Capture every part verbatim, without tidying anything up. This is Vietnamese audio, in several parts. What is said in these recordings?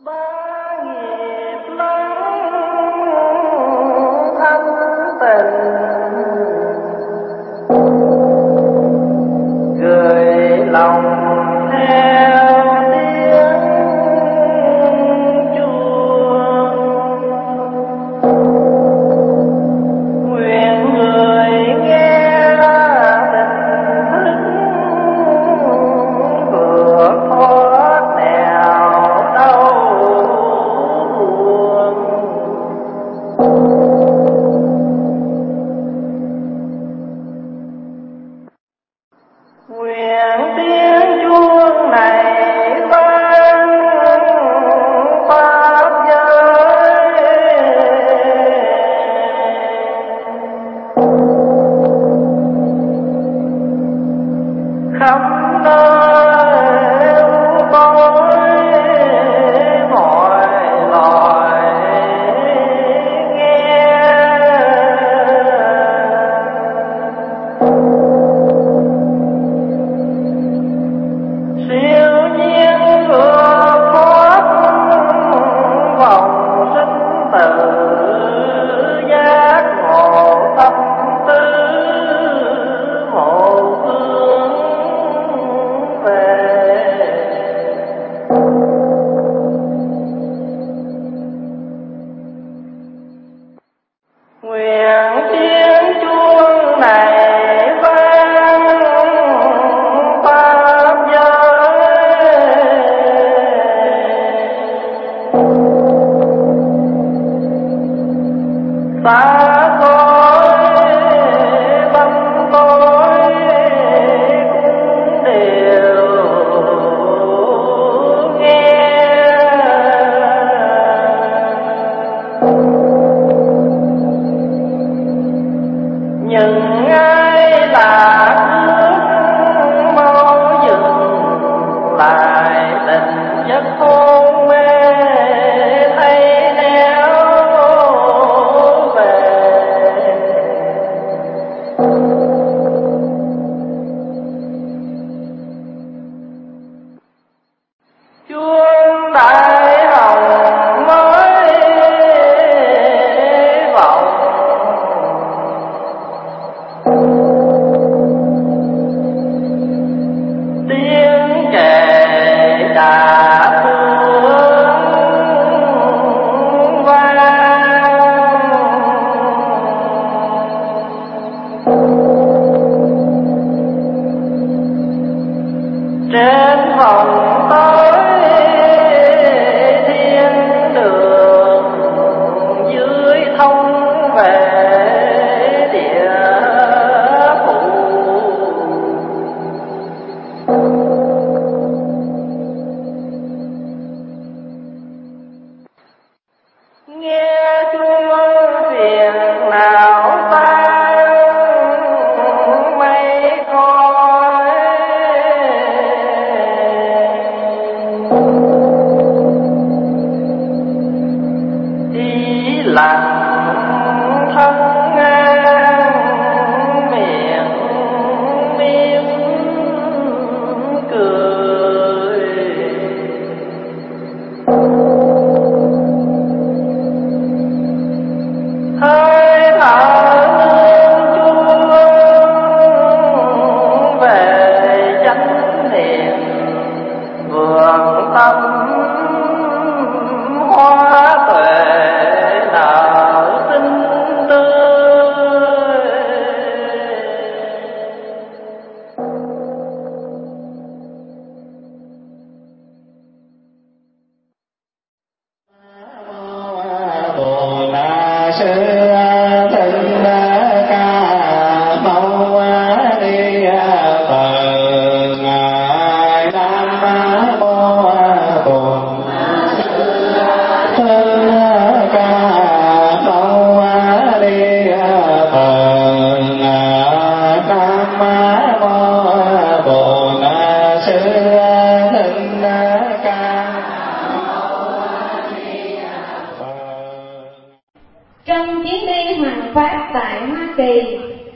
Trong chuyến đi hoằng pháp tại Hoa Kỳ,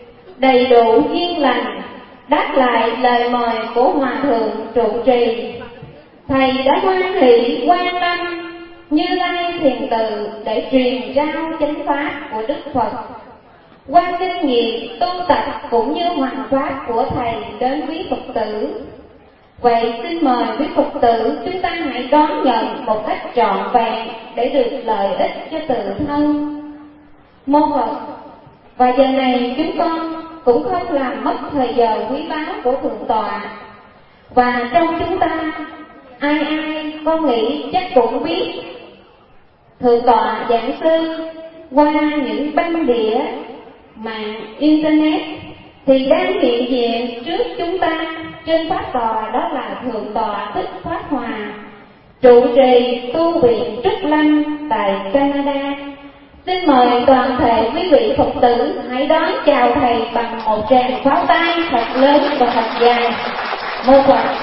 đầy đủ duyên lành, đáp lại lời mời của Hòa Thượng trụ trì, Thầy đã hoan hỷ quan tâm Như Lai thiền từ để truyền trao chánh pháp của Đức Phật, qua kinh nghiệm tu tập cũng như hoằng pháp của Thầy đến quý Phật tử. Vậy xin mời quý Phật tử chúng ta hãy đón nhận một cách trọn vẹn để được lợi ích cho tự thân. Mô Phật. Và giờ này chúng con cũng không làm mất thời giờ quý báu của Thượng Tọa. Và trong chúng ta, ai ai con nghĩ chắc cũng biết Thượng Tọa giảng sư qua những băng đĩa mạng Internet thì đang hiện diện trước chúng ta trên pháp tòa, đó là Thượng Tọa Thích Pháp Hòa, trụ trì tu viện Trúc Lâm tại Canada. Xin mời toàn thể quý vị Phật tử hãy đón chào Thầy bằng một tràng pháo tay thật lớn và thật dài. Mô Phật.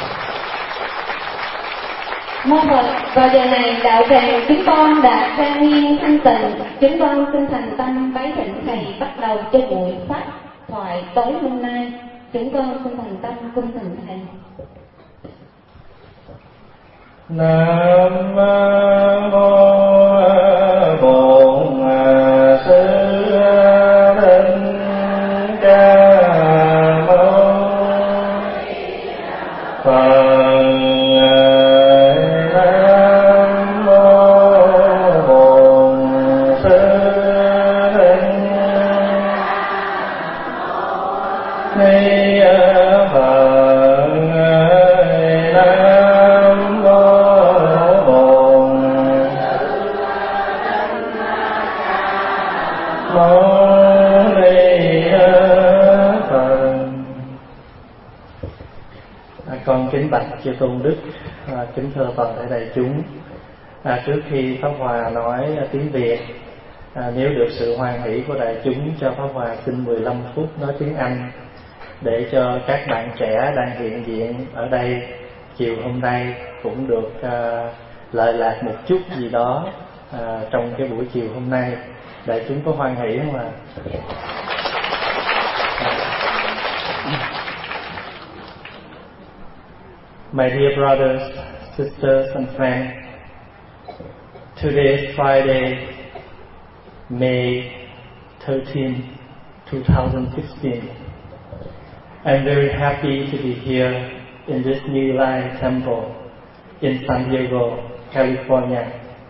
Mô Phật. Vào giờ này đạo tràng chúng con đã trang nghiêm thanh tịnh, chúng con xin thành tâm bái thỉnh Thầy bắt đầu cho buổi pháp thoại tối hôm nay. Chúng con xin thành tâm cung thỉnh Thầy. Nam mô Bổn Sư Thích Ca Mâu Phật. Nam mô Bổn Sư Thích Ni Phật. Con kính bạch chư tôn đức, à, kính thưa toàn thể đại chúng. À, trước khi Pháp Hòa nói à, tiếng Việt, à, nếu được sự hoan hỷ của đại chúng, cho Pháp Hòa xin mười lăm phút nói tiếng Anh để cho các bạn trẻ đang hiện diện ở đây chiều hôm nay cũng được à, lợi lạc một chút gì đó à, trong cái buổi chiều hôm nay. Đại chúng có hoan hỷ không ạ? My dear brothers, sisters and friends, today is Friday, May thirteenth, twenty sixteen. I'm very happy to be here in this New Life Temple in San Diego, California.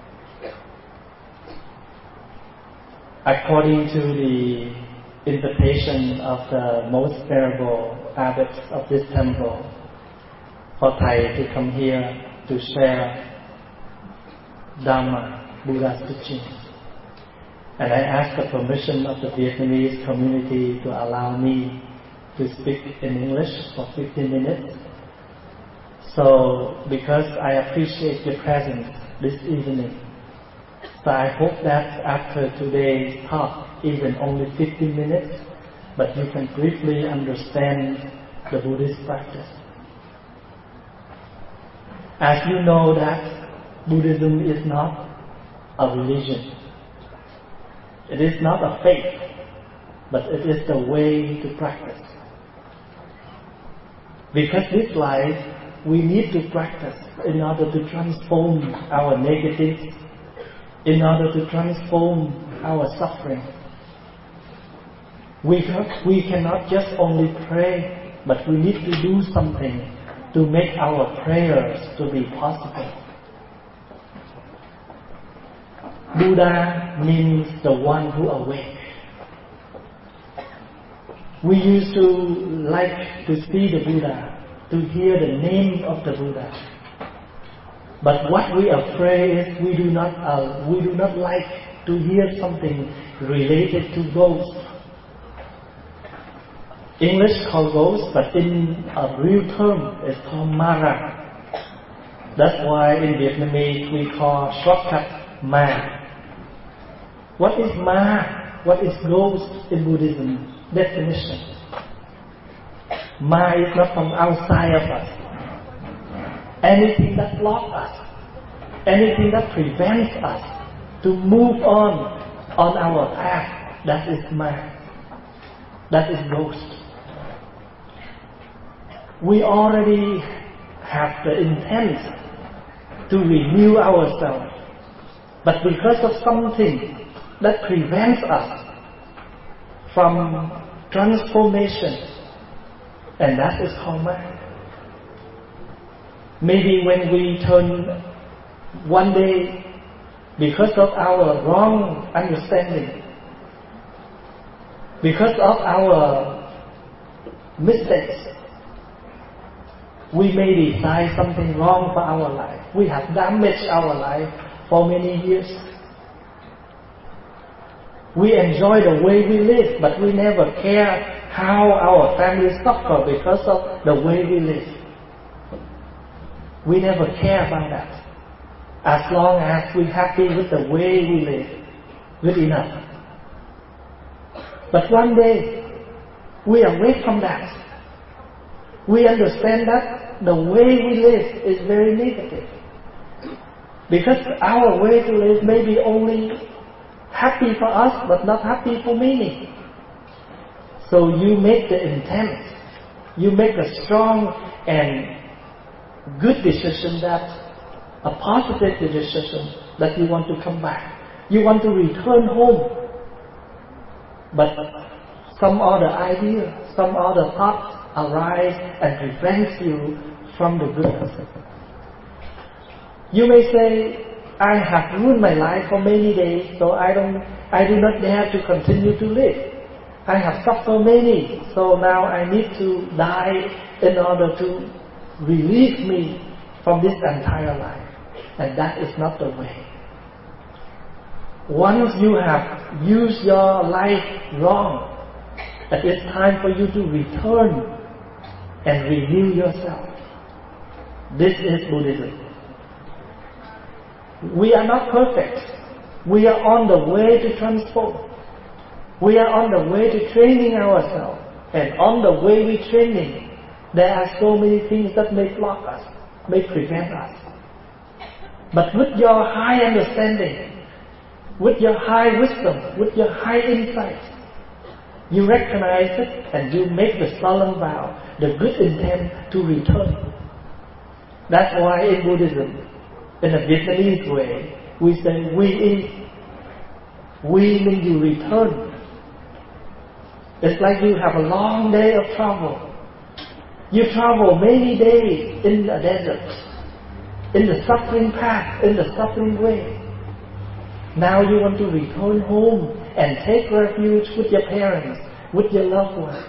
According to the invitation of the most venerable abbots of this temple, for Thầy to come here to share Dhamma, Buddha's teaching. And I ask the permission of the Vietnamese community to allow me to speak in English for fifteen minutes. So, because I appreciate your presence this evening, so I hope that after today's talk, even only fifteen minutes, but you can briefly understand the Buddhist practice. As you know that Buddhism is not a religion. It is not a faith, but it is the way to practice. Because this life, we need to practice in order to transform our negatives, in order to transform our suffering. We, we cannot just only pray, but we need to do something to make our prayers to be possible. Buddha means the one who awake. We used to like to see the Buddha, to hear the name of the Buddha. But what we are afraid is we do not uh, we do not like to hear something related to ghosts. English called ghost, but in a real term it's called Mara. That's why in Vietnamese we call shortcut Ma. What is Ma? What is ghost in Buddhism? Definition. Ma is not from outside of us. Anything that blocks us, anything that prevents us to move on on our path, that is Ma. That is ghost. We already have the intent to renew ourselves, But because of something that prevents us from transformation, and that is called mind. Maybe when we turn one day, because of our wrong understanding, because of our mistakes, we may decide something wrong for our life. We have damaged our life for many years. We enjoy the way we live, but we never care how our family suffer because of the way we live. We never care about that. As long as we're happy with the way we live, good enough. But one day, we are away from that. We understand that the way we live is very negative. Because our way to live may be only happy for us, but not happy for many. So you make the intent, you make a strong and good decision, that a positive decision, that you want to come back. You want to return home. But some other idea, some other thoughts arise and prevents you from the goodness. You may say, I have ruined my life for many days, so I don't, I do not dare to continue to live. I have suffered many, so now I need to die in order to relieve me from this entire life. And that is not the way. Once you have used your life wrong, it is time for you to return and renew yourself. This is Buddhism. We are not perfect. We are on the way to transform. We are on the way to training ourselves. And on the way we training, there are so many things that may block us, may prevent us. But with your high understanding, with your high wisdom, with your high insight, you recognize it and you make the solemn vow, the good intent to return. That's why in Buddhism, in a Vietnamese way, we say, we eat. We mean you return. It's like you have a long day of travel. You travel many days in the desert, in the suffering path, in the suffering way. Now you want to return home and take refuge with your parents, with your loved ones.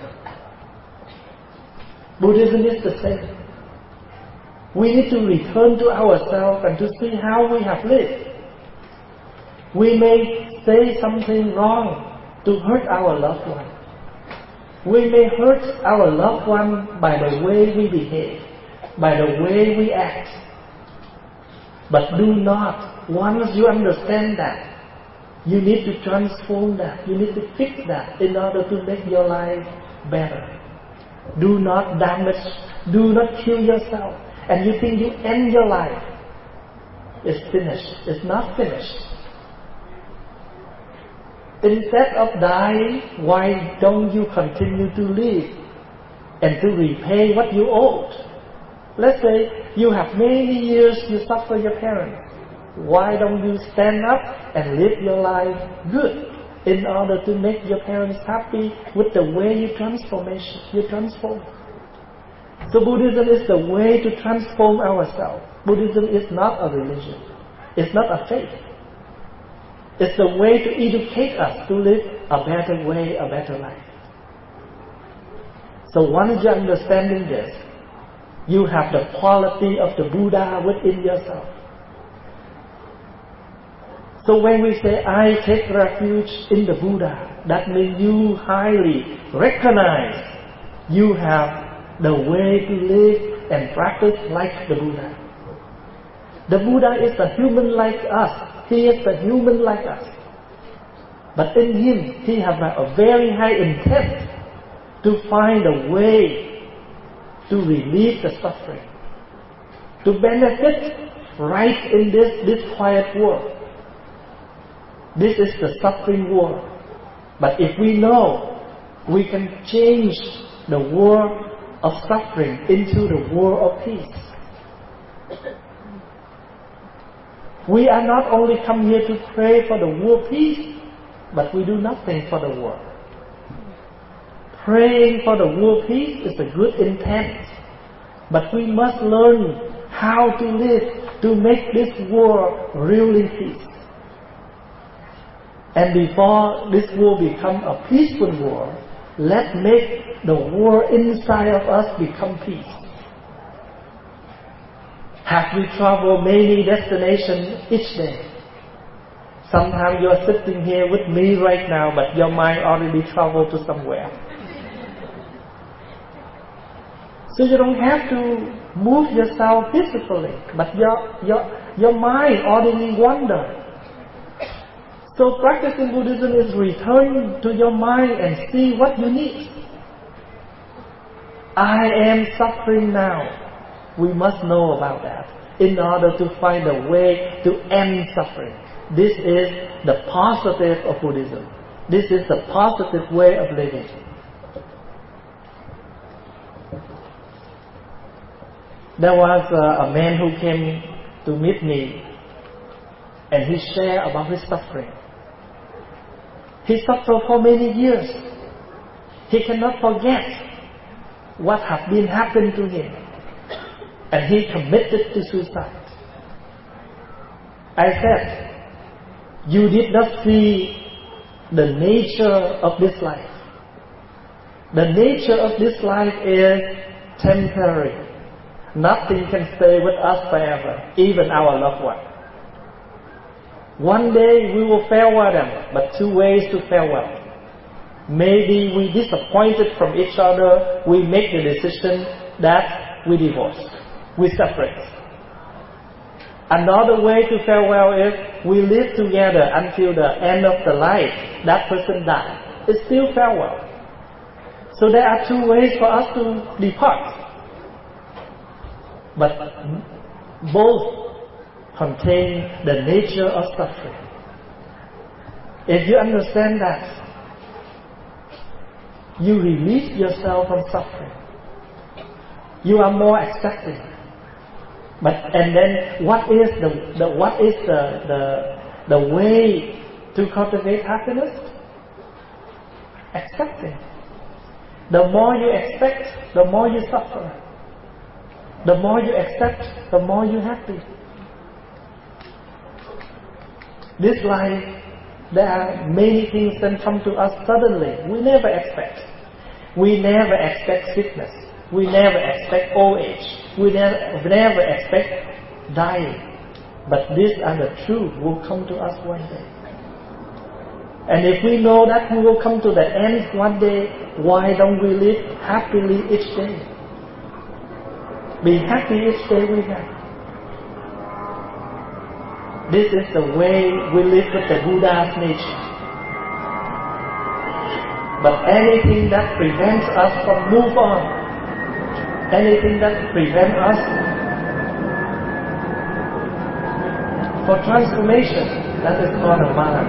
Buddhism is the same. We need to return to ourselves and to see how we have lived. We may say something wrong to hurt our loved one. We may hurt our loved one by the way we behave, by the way we act. But do not, once you understand that, you need to transform that, you need to fix that in order to make your life better. Do not damage, do not kill yourself. And you think you end your life. It's finished. It's not finished. Instead of dying, why don't you continue to live and to repay what you owed? Let's say you have many years you suffer your parents. Why don't you stand up and live your life good in order to make your parents happy with the way you transformation, you transform? So Buddhism is the way to transform ourselves. Buddhism is not a religion. It's not a faith. It's the way to educate us to live a better way, a better life. So once you're understanding this, you have the quality of the Buddha within yourself. So when we say, I take refuge in the Buddha, that means you highly recognize you have the way to live and practice like the Buddha. The Buddha is a human like us. He is a human like us. But in him, he has a very high intent to find a way to relieve the suffering, to benefit right in this disquiet world. This is the suffering world. But if we know, we can change the world of suffering into the world of peace. We are not only come here to pray for the world peace, but we do nothing for the world. Praying for the world peace is a good intent, but we must learn how to live to make this world really peace. And before this world become a peaceful world, let's make the world inside of us become peace. Have we traveled many destinations each day? Sometimes you are sitting here with me right now, but your mind already traveled to somewhere. So you don't have to move yourself physically, but your your your mind already wander. So practicing Buddhism is return to your mind and see what you need. I am suffering now. We must know about that in order to find a way to end suffering. This is the positive of Buddhism. This is the positive way of living. There was a, a man who came to meet me, and he shared about his suffering. He suffered for many years. He cannot forget what has been happened to him, and he committed to suicide. I said, you did not see the nature of this life. The nature of this life is temporary. Nothing can stay with us forever, even our loved one. One day we will farewell them, but two ways to farewell. Maybe we disappointed from each other, we make the decision that we divorce, we separate. Another way to farewell is we live together until the end of the life, that person dies. It's still farewell. So there are two ways for us to depart. But both contain the nature of suffering. If you understand that, you release yourself from suffering. You are more accepting. But and then what is the, the what is the, the the way to cultivate happiness? Accepting. The more you expect, the more you suffer. The more you accept, the more you're happy. This life, there are many things that come to us suddenly. We never expect. We never expect sickness. We never expect old age. We never, never expect dying. But these are the truth will come to us one day. And if we know that we will come to the end one day, why don't we live happily each day? Be happy each day we have. This is the way we live with the Buddha's nature. But anything that prevents us from move on, anything that prevents us for transformation, that is called a Mara.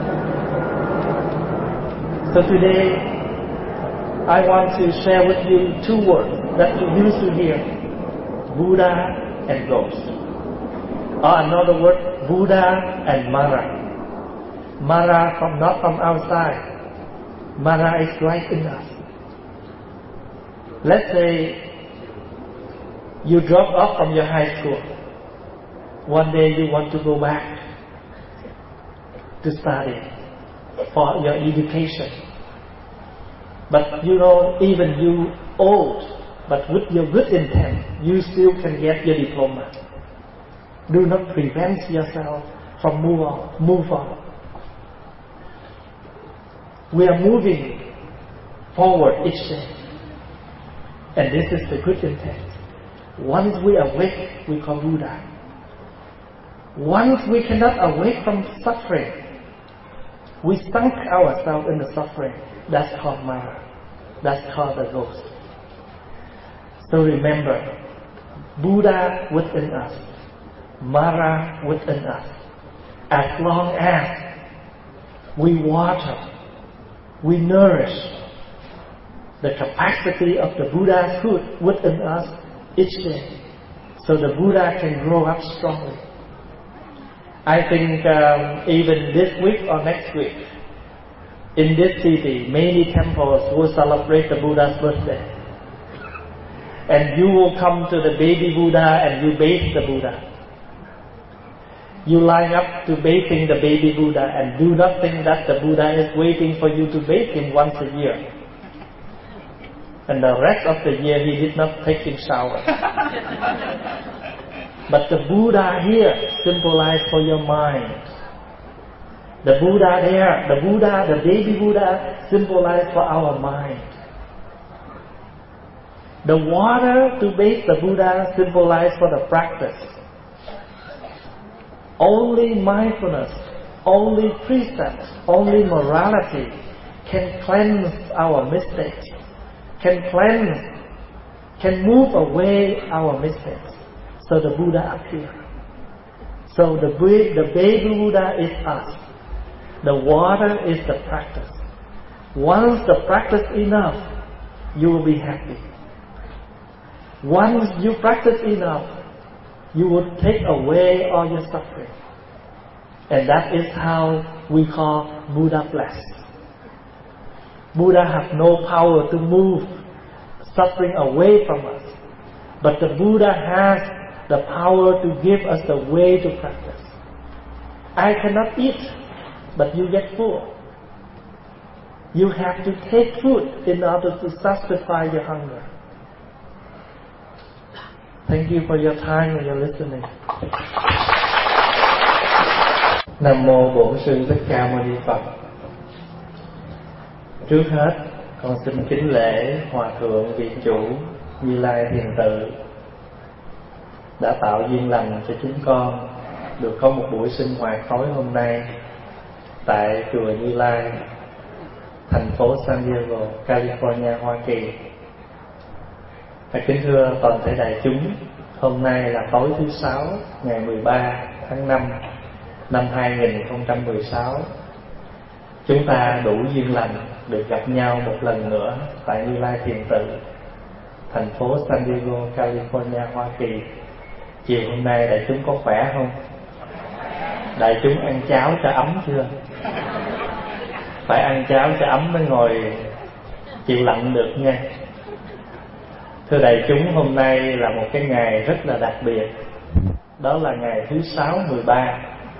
So today, I want to share with you two words that you used to hear. Buddha and ghost. Or another word, Buddha and Mara. Mara from not from outside. Mara is right in us. Let's say you drop off from your high school. One day you want to go back to study for your education. But you know, even you old, but with your good intent, you still can get your diploma. Do not prevent yourself from move on. Move on. We are moving forward each day. And this is the good intent. Once we awake, we call Buddha. Once we cannot awake from suffering, we sunk ourselves in the suffering. That's called Mara. That's called the ghost. So remember, Buddha within us, Mara within us. As long as we water, we nourish the capacity of the Buddha's food within us each day, so the Buddha can grow up strongly. I think um, even this week or next week, in this city, many temples will celebrate the Buddha's birthday. And you will come to the baby Buddha and you bathe the Buddha. You line up to bathing the baby Buddha and do not think that the Buddha is waiting for you to bathe him once a year. And the rest of the year he did not take his shower. But the Buddha here symbolized for your mind. The Buddha there, the Buddha, the baby Buddha symbolized for our mind. The water to bathe the Buddha symbolized for the practice. Only mindfulness, only precepts, only morality can cleanse our mistakes, can cleanse, can move away our mistakes. So the Buddha appeared. So the, the baby Buddha is us. The water is the practice. Once the practice enough, you will be happy. Once you practice enough, you will take away all your suffering. And that is how we call Buddha blessed. Buddha has no power to move suffering away from us. But the Buddha has the power to give us the way to practice. I cannot eat, but you get full. You have to take food in order to satisfy your hunger. Thank you for your time and your listening. Nam mô Bổn Sư Thích Ca Mâu Ni Phật. Trước hết, con xin kính lễ Hòa Thượng Viện Chủ Như Lai Thiền Tự đã tạo duyên lành cho chúng con được có một buổi sinh hoạt tối hôm nay tại chùa Như Lai, thành phố San Diego, California, Hoa Kỳ. Và kính thưa toàn thể đại chúng, hôm nay là tối thứ sáu, ngày mười ba tháng năm năm hai nghìn không trăm mười sáu. Chúng ta đủ duyên lành được gặp nhau một lần nữa tại Như Lai Thiền Tự, thành phố San Diego, California, Hoa Kỳ. Chiều hôm nay đại chúng có khỏe không? Đại chúng ăn cháo cho ấm chưa? Phải ăn cháo cho ấm mới ngồi chịu lạnh được nha. Thưa đại chúng, hôm nay là một cái ngày rất là đặc biệt. Đó là ngày thứ sáu mười ba,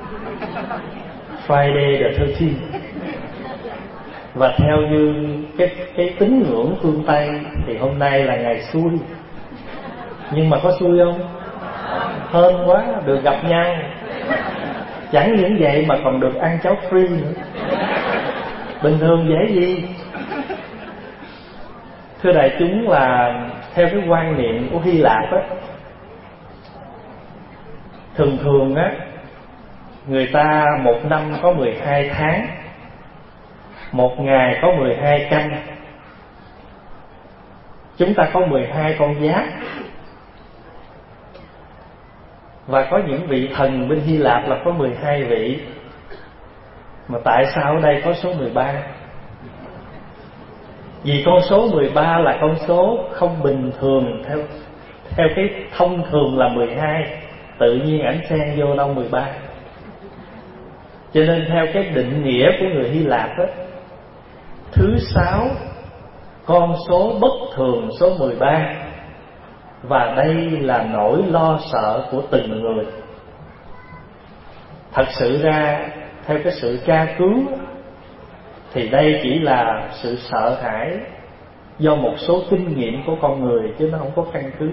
Friday the thirteenth. Và theo như cái, cái tín ngưỡng phương Tây thì hôm nay là ngày xui. Nhưng mà có xui không? Hên quá, được gặp nhau. Chẳng những vậy mà còn được ăn cháo free nữa. Bình thường dễ gì. Thưa đại chúng, là theo cái quan niệm của Hy Lạp á, thường thường á, người ta một năm có mười hai tháng, một ngày có mười hai canh. Chúng ta có mười hai con giáp. Và có những vị thần bên Hy Lạp là có mười hai vị. Mà tại sao ở đây có số mười ba? Vì con số mười ba là con số không bình thường. Theo theo cái thông thường là mười hai, tự nhiên ảnh xen vô đâu mười ba. Cho nên theo cái định nghĩa của người Hy Lạp á, thứ sáu, con số bất thường số mười ba. Và đây là nỗi lo sợ của từng người. Thật sự ra, theo cái sự tra cứu, thì đây chỉ là sự sợ hãi do một số kinh nghiệm của con người, chứ nó không có căn cứ.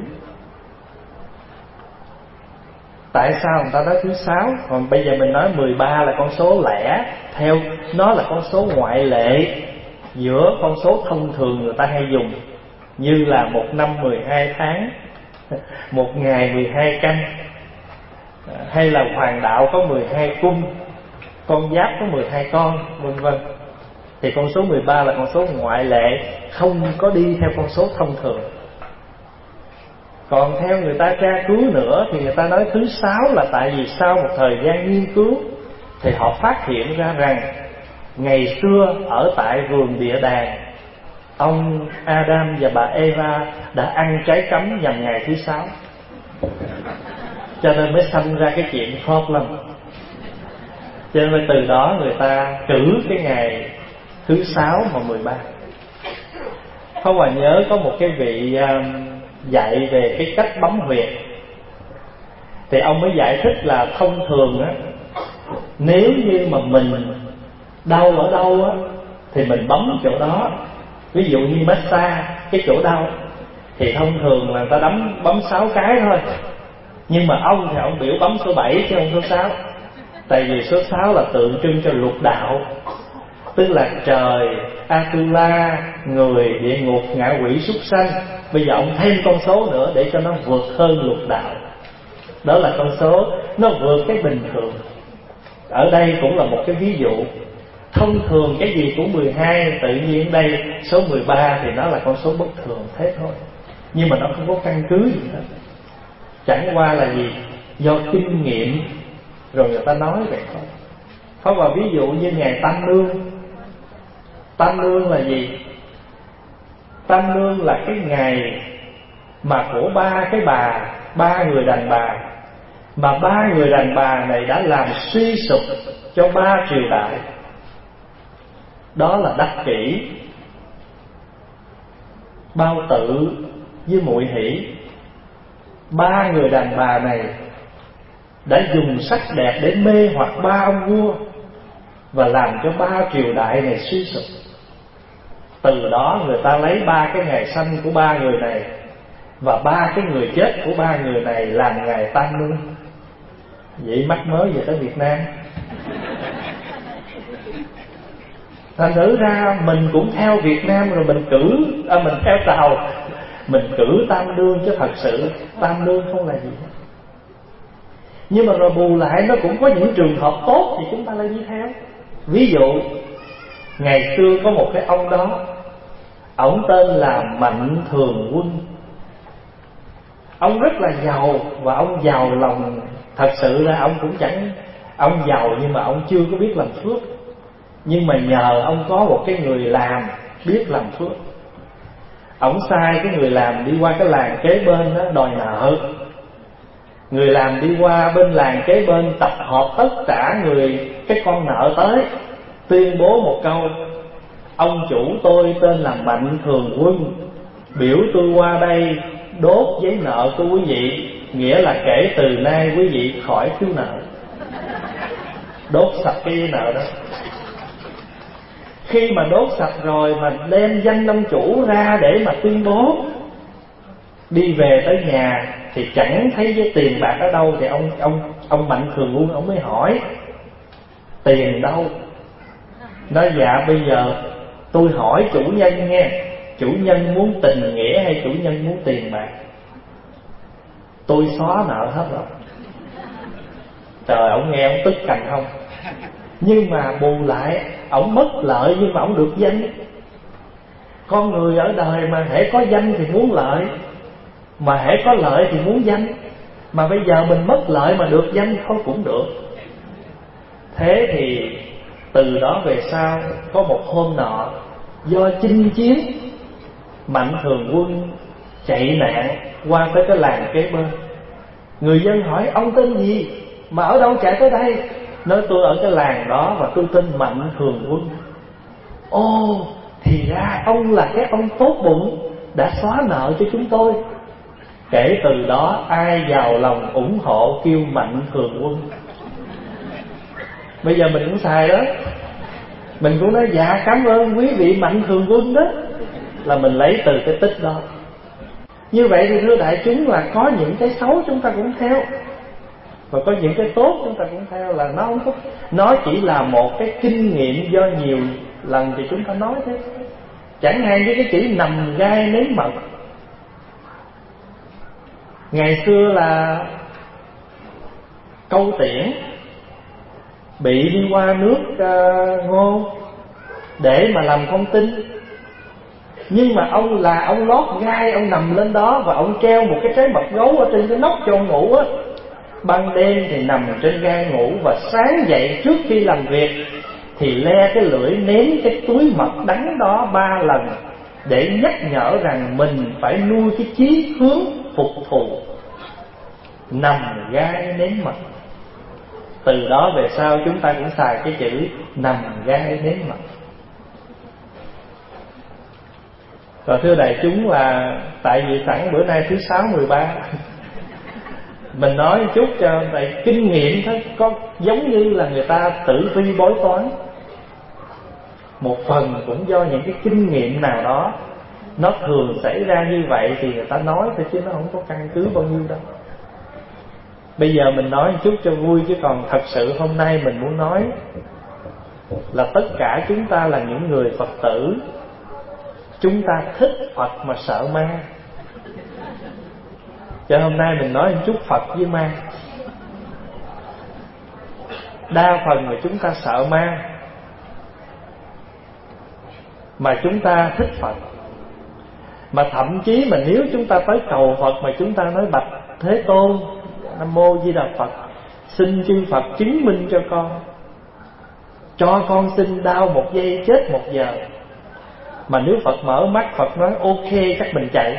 Tại sao người ta nói thứ sáu? Còn bây giờ mình nói mười ba là con số lẻ, theo nó là con số ngoại lệ giữa con số thông thường người ta hay dùng, như là một năm mười hai tháng, một ngày mười hai canh, hay là hoàng đạo có mười hai cung, con giáp có mười hai con, vân vân. Thì con số mười ba là con số ngoại lệ, không có đi theo con số thông thường. Còn theo người ta tra cứu nữa thì người ta nói thứ sáu là tại vì sau một thời gian nghiên cứu thì họ phát hiện ra rằng ngày xưa ở tại vườn địa đàng, ông Adam và bà Eva đã ăn trái cấm nhằm ngày thứ sáu, cho nên mới sanh ra cái chuyện problem. Cho nên từ đó người ta cử cái ngày thứ sáu mà mười ba. Pháp Hòa nhớ có một cái vị dạy về cái cách bấm huyệt, thì ông mới giải thích là thông thường á, nếu như mà mình đau ở đâu á thì mình bấm chỗ đó. Ví dụ như massage cái chỗ đau thì thông thường là người ta đấm bấm sáu cái thôi, nhưng mà ông thì ông biểu bấm số bảy chứ không số sáu. Tại vì số sáu là tượng trưng cho lục đạo, tức là trời, Atula, người, địa ngục, ngạ quỷ, súc sanh. Bây giờ ông thêm con số nữa để cho nó vượt hơn lục đạo. Đó là con số nó vượt cái bình thường. Ở đây cũng là một cái ví dụ. Thông thường cái gì cũng mười hai, tự nhiên đây số mười ba thì nó là con số bất thường thế thôi. Nhưng mà nó không có căn cứ gì hết. Chẳng qua là gì? Do kinh nghiệm rồi người ta nói vậy thôi. Không, và ví dụ như ngày Tam Nương. Tam Nương là gì? Tam Nương là cái ngày mà của ba cái bà, ba người đàn bà, mà ba người đàn bà này đã làm suy sụp cho ba triều đại. Đó là Đắc Kỷ, Bao Tự với Muội Hỷ. Ba người đàn bà này đã dùng sắc đẹp để mê hoặc ba ông vua và làm cho ba triều đại này suy sụp. Từ đó người ta lấy ba cái ngày sanh của ba người này và ba cái người chết của ba người này làm ngày Tam Nương. Vậy mắc mới về tới Việt Nam. Thành thử ra mình cũng theo Việt Nam rồi mình cử à, mình theo Tàu, mình cử Tam Nương, chứ thật sự Tam Nương không là gì hết. Nhưng mà rồi bù lại nó cũng có những trường hợp tốt thì chúng ta lại đi theo. Ví dụ ngày xưa có một cái ông đó, ông tên là Mạnh Thường Quân. Ông rất là giàu và ông giàu lòng. Thật sự ra ông cũng chẳng, ông giàu nhưng mà ông chưa có biết làm phước. Nhưng mà nhờ ông có một cái người làm biết làm phước. Ông sai cái người làm đi qua cái làng kế bên đó đòi nợ. Người làm đi qua bên làng kế bên tập hợp tất cả người cái con nợ tới, tuyên bố một câu: ông chủ tôi tên là Mạnh Thường Quân, biểu tôi qua đây đốt giấy nợ của quý vị, nghĩa là kể từ nay quý vị khỏi thiếu nợ. Đốt sạch cái giấy nợ đó. Khi mà đốt sạch rồi mà đem danh ông chủ ra để mà tuyên bố, đi về tới nhà thì chẳng thấy giấy tiền bạc ở đâu. Thì ông ông ông Mạnh Thường Quân ông mới hỏi: tiền đâu? Nói dạ bây giờ tôi hỏi chủ nhân nghe, chủ nhân muốn tình nghĩa hay chủ nhân muốn tiền bạc? Tôi xóa nợ hết rồi. Trời, ông nghe ông tức cành không? Nhưng mà bù lại ông mất lợi nhưng mà ông được danh. Con người ở đời mà hễ có danh thì muốn lợi, mà hễ có lợi thì muốn danh. Mà bây giờ mình mất lợi mà được danh thôi cũng được. Thế thì từ đó về sau có một hôm nọ, do chinh chiến, Mạnh Thường Quân chạy nạn qua tới cái làng kế bên. Người dân hỏi: ông tên gì mà ở đâu chạy tới đây? Nói: tôi ở cái làng đó và tôi tên Mạnh Thường Quân. Ồ, thì ra ông là cái ông tốt bụng đã xóa nợ cho chúng tôi. Kể từ đó ai giàu lòng ủng hộ kêu Mạnh Thường Quân. Bây giờ mình cũng xài đó. Mình cũng nói: dạ cảm ơn quý vị Mạnh Thường Quân đó. Là mình lấy từ cái tích đó. Như vậy thì thưa đại chúng là có những cái xấu chúng ta cũng theo, và có những cái tốt chúng ta cũng theo. Là nó không có, nó chỉ là một cái kinh nghiệm do nhiều lần thì chúng ta nói thế. Chẳng hạn như cái chữ nằm gai nếm mật. Ngày xưa là Câu Tiễn bị đi qua nước uh, Ngô để mà làm con tin. Nhưng mà ông là ông lót gai, ông nằm lên đó và ông treo một cái trái mật gấu ở trên cái nóc cho ông ngủ á. Ban đêm thì nằm trên gai ngủ, và sáng dậy trước khi làm việc thì le cái lưỡi ném cái túi mật đắng đó ba lần để nhắc nhở rằng mình phải nuôi cái chí hướng phục thù. Nằm gai ném mật. Từ đó về sau chúng ta cũng xài cái chữ nằm gai nếm mật. Rồi thưa đại chúng, là tại vì sẵn bữa nay thứ sáu mười ba mình nói một chút cho tại kinh nghiệm thôi, có giống như là người ta tử vi bói toán, một phần cũng do những cái kinh nghiệm nào đó nó thường xảy ra như vậy thì người ta nói thôi, chứ nó không có căn cứ bao nhiêu đâu. Bây giờ mình nói một chút cho vui, chứ còn thật sự hôm nay mình muốn nói là tất cả chúng ta là những người Phật tử, chúng ta thích Phật mà sợ ma. Cho hôm nay mình nói một chút Phật với ma. Đa phần là chúng ta sợ ma, mà chúng ta thích Phật. Mà thậm chí mà nếu chúng ta tới cầu Phật mà chúng ta nói bạch Thế Tôn, Nam Mô Di Đà Phật, xin chư Phật chứng minh cho con, cho con xin đau một giây chết một giờ. Mà nếu Phật mở mắt, Phật nói ok chắc mình chạy.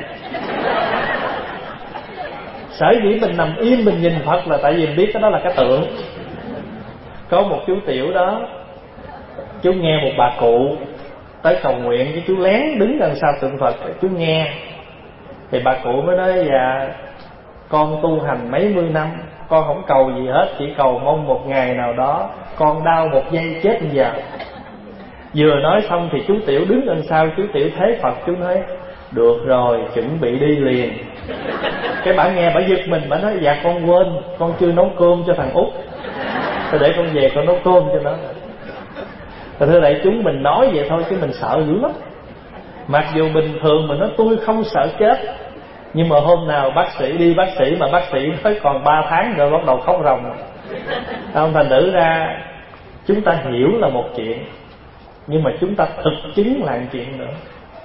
Sở dĩ mình nằm im mình nhìn Phật là tại vì mình biết cái đó là cái tượng. Có một chú tiểu đó, chú nghe một bà cụ tới cầu nguyện, cái chú lén đứng đằng sau tượng Phật, chú nghe. Thì bà cụ mới nói dạ con tu hành mấy mươi năm, con không cầu gì hết, chỉ cầu mong một ngày nào đó con đau một giây chết một giờ. Vừa nói xong thì chú tiểu đứng đằng sau, chú tiểu thấy Phật, chú nói được rồi, chuẩn bị đi liền. Cái bà nghe bà giật mình, bà nói dạ con quên, con chưa nấu cơm cho thằng Út, thôi để con về con nấu cơm cho nó. Và thưa đại chúng, mình nói vậy thôi chứ mình sợ dữ lắm. Mặc dù bình thường mình nói tôi không sợ chết, nhưng mà hôm nào bác sĩ đi bác sĩ mà bác sĩ nói còn ba tháng rồi bắt đầu khóc ròng. Không, thành thử ra chúng ta hiểu là một chuyện, nhưng mà chúng ta thực chứng là một chuyện nữa.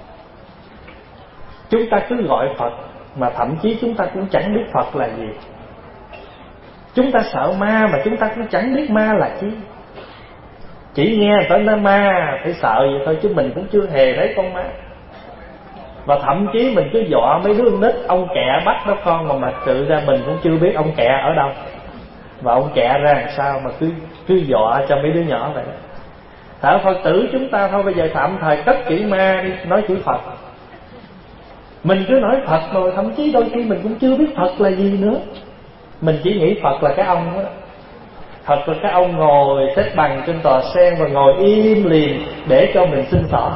Chúng ta cứ gọi Phật mà thậm chí chúng ta cũng chẳng biết Phật là gì. Chúng ta sợ ma mà chúng ta cũng chẳng biết ma là chi. Chỉ nghe tới nó ma phải sợ vậy thôi, chứ mình cũng chưa hề thấy con ma. Và thậm chí mình cứ dọa mấy đứa nít, ông kẹ bắt đó con, mà mà tự ra mình cũng chưa biết ông kẹ ở đâu và ông kẹ ra làm sao, mà cứ cứ dọa cho mấy đứa nhỏ vậy. Thở Phật tử chúng ta thôi, bây giờ tạm thời cất chữ ma đi, nói chữ Phật. Mình cứ nói Phật rồi thậm chí đôi khi mình cũng chưa biết Phật là gì nữa. Mình chỉ nghĩ Phật là cái ông đó. Phật là cái ông ngồi xếp bằng trên tòa sen và ngồi im liền để cho mình xin xỏ.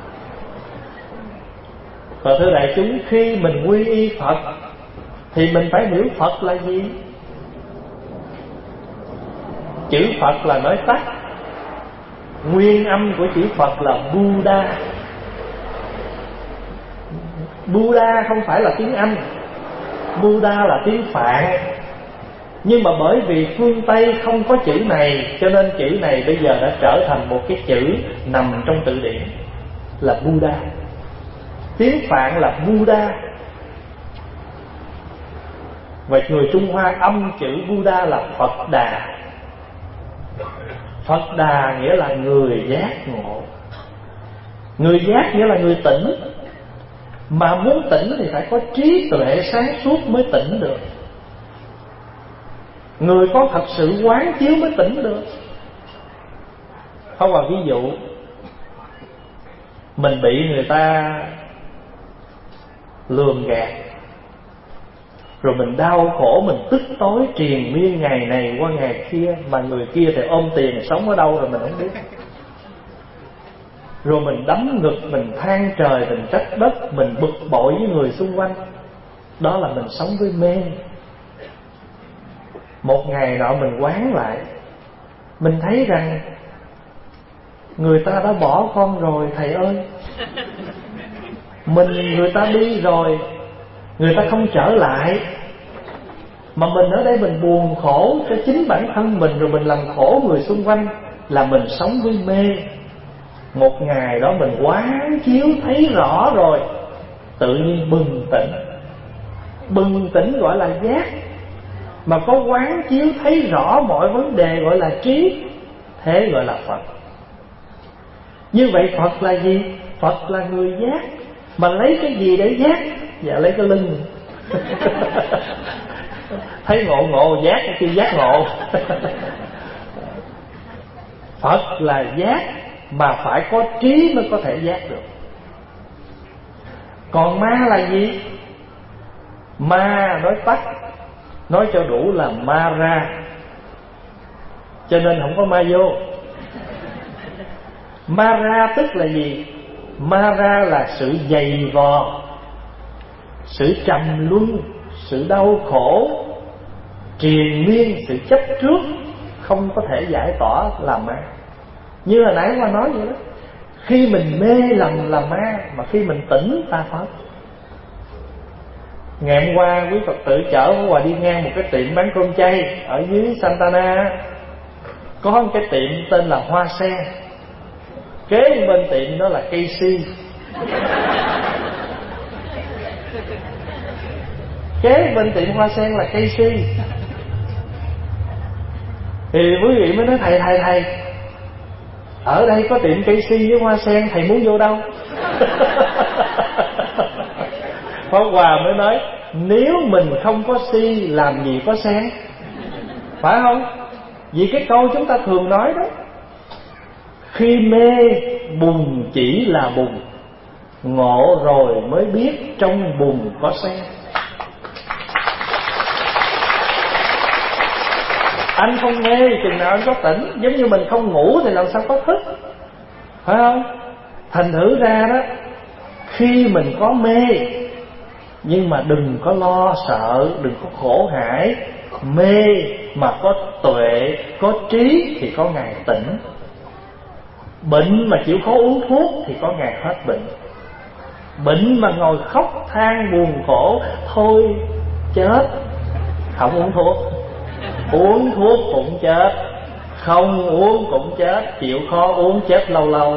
Và thưa đại chúng, khi mình quy y Phật thì mình phải hiểu Phật là gì. Chữ Phật là nói tắt, nguyên âm của chữ Phật là Buddha. Buddha không phải là tiếng Anh, Buddha là tiếng Phạn. Nhưng mà bởi vì phương Tây không có chữ này, cho nên chữ này bây giờ đã trở thành một cái chữ nằm trong từ điển là Buddha. Tiếng Phạn là Buddha. Và người Trung Hoa âm chữ Buddha là Phật Đà. Phật Đà nghĩa là người giác ngộ. Người giác nghĩa là người tỉnh. Mà muốn tỉnh thì phải có trí tuệ sáng suốt mới tỉnh được. Người có thật sự quán chiếu mới tỉnh được. Không, vào ví dụ mình bị người ta lường gạt, rồi mình đau khổ, mình tức tối triền miên ngày này qua ngày kia, mà người kia thì ôm tiền sống ở đâu rồi mình không biết. Rồi mình đấm ngực, mình than trời, mình trách đất, mình bực bội với người xung quanh. Đó là mình sống với mê. Một ngày nọ mình quán lại, mình thấy rằng người ta đã bỏ con rồi thầy ơi. Mình người ta đi rồi, người ta không trở lại, mà mình ở đây mình buồn khổ cho chính bản thân mình, rồi mình làm khổ người xung quanh, là mình sống với mê. Một ngày đó mình quán chiếu thấy rõ rồi, tự nhiên bừng tỉnh. Bừng tỉnh gọi là giác. Mà có quán chiếu thấy rõ mọi vấn đề gọi là trí. Thế gọi là Phật. Như vậy Phật là gì? Phật là người giác. Mà lấy cái gì để giác? Dạ lấy cái lưng. Thấy ngộ ngộ giác, khi giác ngộ. Phật là giác, mà phải có trí mới có thể giác được. Còn ma là gì? Ma nói tắt, nói cho đủ là ma ra, cho nên không có ma vô. Ma ra tức là gì? Ma ra là sự dày vò, sự trầm luân, sự đau khổ triền miên, sự chấp trước không có thể giải tỏa là ma. Như hồi nãy qua nói vậy đó, khi mình mê lầm là ma, mà khi mình tỉnh ta Phật. Ngày hôm qua quý Phật tử chở Hòa đi ngang một cái tiệm bán cơm chay ở dưới Santana. Có một cái tiệm tên là Hoa Sen, kế bên tiệm đó là cây si. Kế bên tiệm Hoa Sen là cây si. Thì quý vị mới nói thầy thầy thầy ở đây có tiệm cây si với Hoa Sen, thầy muốn vô đâu? Pháp Hòa mới nói nếu mình không có si làm gì có sen, phải không? Vì cái câu chúng ta thường nói đó, khi mê bùn chỉ là bùn, ngộ rồi mới biết trong bùn có sen. Anh không mê chừng nào anh có tỉnh. Giống như mình không ngủ thì làm sao có thức, phải không? Thành thử ra đó, khi mình có mê, nhưng mà đừng có lo sợ, đừng có khổ hãi. Mê mà có tuệ, có trí thì có ngày tỉnh. Bệnh mà chịu khó uống thuốc thì có ngày hết bệnh. Bệnh mà ngồi khóc than buồn khổ, thôi chết, không uống thuốc. Uống thuốc cũng chết, không uống cũng chết, chịu khó uống chết lâu lâu.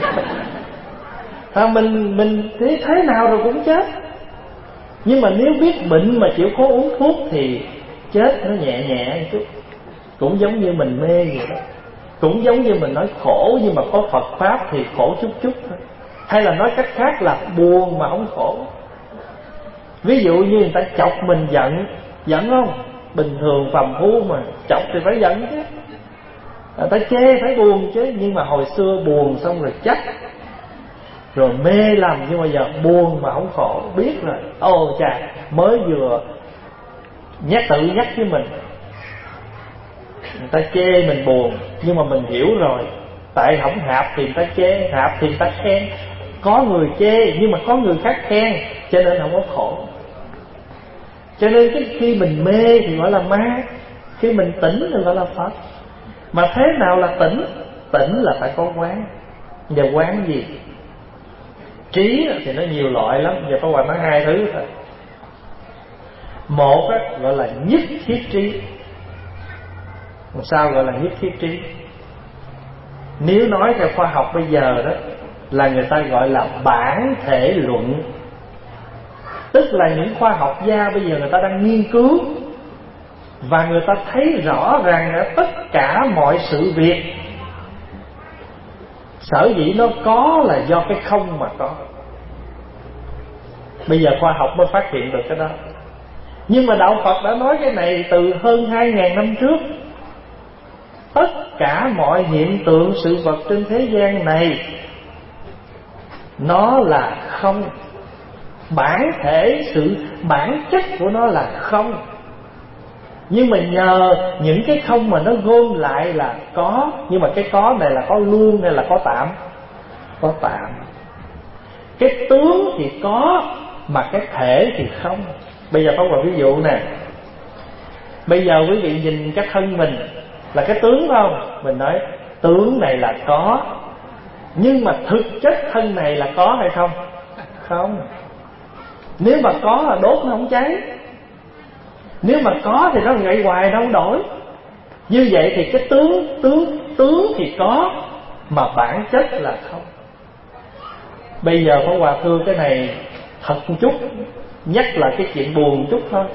À, mình mình thế thế nào rồi cũng chết. Nhưng mà nếu biết bệnh mà chịu khó uống thuốc thì chết nó nhẹ nhẹ một chút. Cũng giống như mình mê vậy đó. Cũng giống như mình nói khổ nhưng mà có Phật Pháp thì khổ chút chút thôi. Hay là nói cách khác là buồn mà không khổ. Ví dụ như người ta chọc mình giận, giận không? Bình thường phàm phu mà chọc thì phải giận chứ, người ta chê phải buồn chứ. Nhưng mà hồi xưa buồn xong rồi chắc, rồi mê lầm, nhưng mà giờ buồn mà không khổ. Biết rồi, ô chà, mới vừa nhắc tự nhắc với mình, người ta chê mình buồn, nhưng mà mình hiểu rồi, tại không hạp thì người ta chê, hạp thì người ta khen. Có người chê nhưng mà có người khác khen, cho nên không có khổ. Cho nên cái khi mình mê thì gọi là ma, khi mình tỉnh thì gọi là Phật. Mà thế nào là tỉnh? Tỉnh là phải có quán. Giờ quán gì? Trí thì nó nhiều loại lắm. Giờ Pháp Hòa nói hai thứ thôi. Một á, gọi là nhất thiết trí. Sao gọi là nhất thiết trí? Nếu nói theo khoa học bây giờ đó, là người ta gọi là bản thể luận. Tức là những khoa học gia bây giờ người ta đang nghiên cứu, và người ta thấy rõ ràng là tất cả mọi sự việc sở dĩ nó có là do cái không mà có. Bây giờ khoa học mới phát hiện được cái đó. Nhưng mà Đạo Phật đã nói cái này từ hơn hai ngàn năm trước. Tất cả mọi hiện tượng sự vật trên thế gian này nó là không. Bản thể, sự bản chất của nó là không. Nhưng mà nhờ những cái không mà nó gom lại là có. Nhưng mà cái có này là có luôn hay là có tạm? Có tạm. Cái tướng thì có, mà cái thể thì không. Bây giờ có một ví dụ nè. Bây giờ quý vị nhìn cái thân mình là cái tướng không? Mình nói tướng này là có, nhưng mà thực chất thân này là có hay không? Không. Nếu mà có là đốt nó không cháy. Nếu mà có thì nó gậy hoài đâu đổi. Như vậy thì cái tướng tướng tướng thì có, mà bản chất là không. Bây giờ Pháp Hòa thưa cái này thật một chút, nhắc là cái chuyện buồn một chút thôi.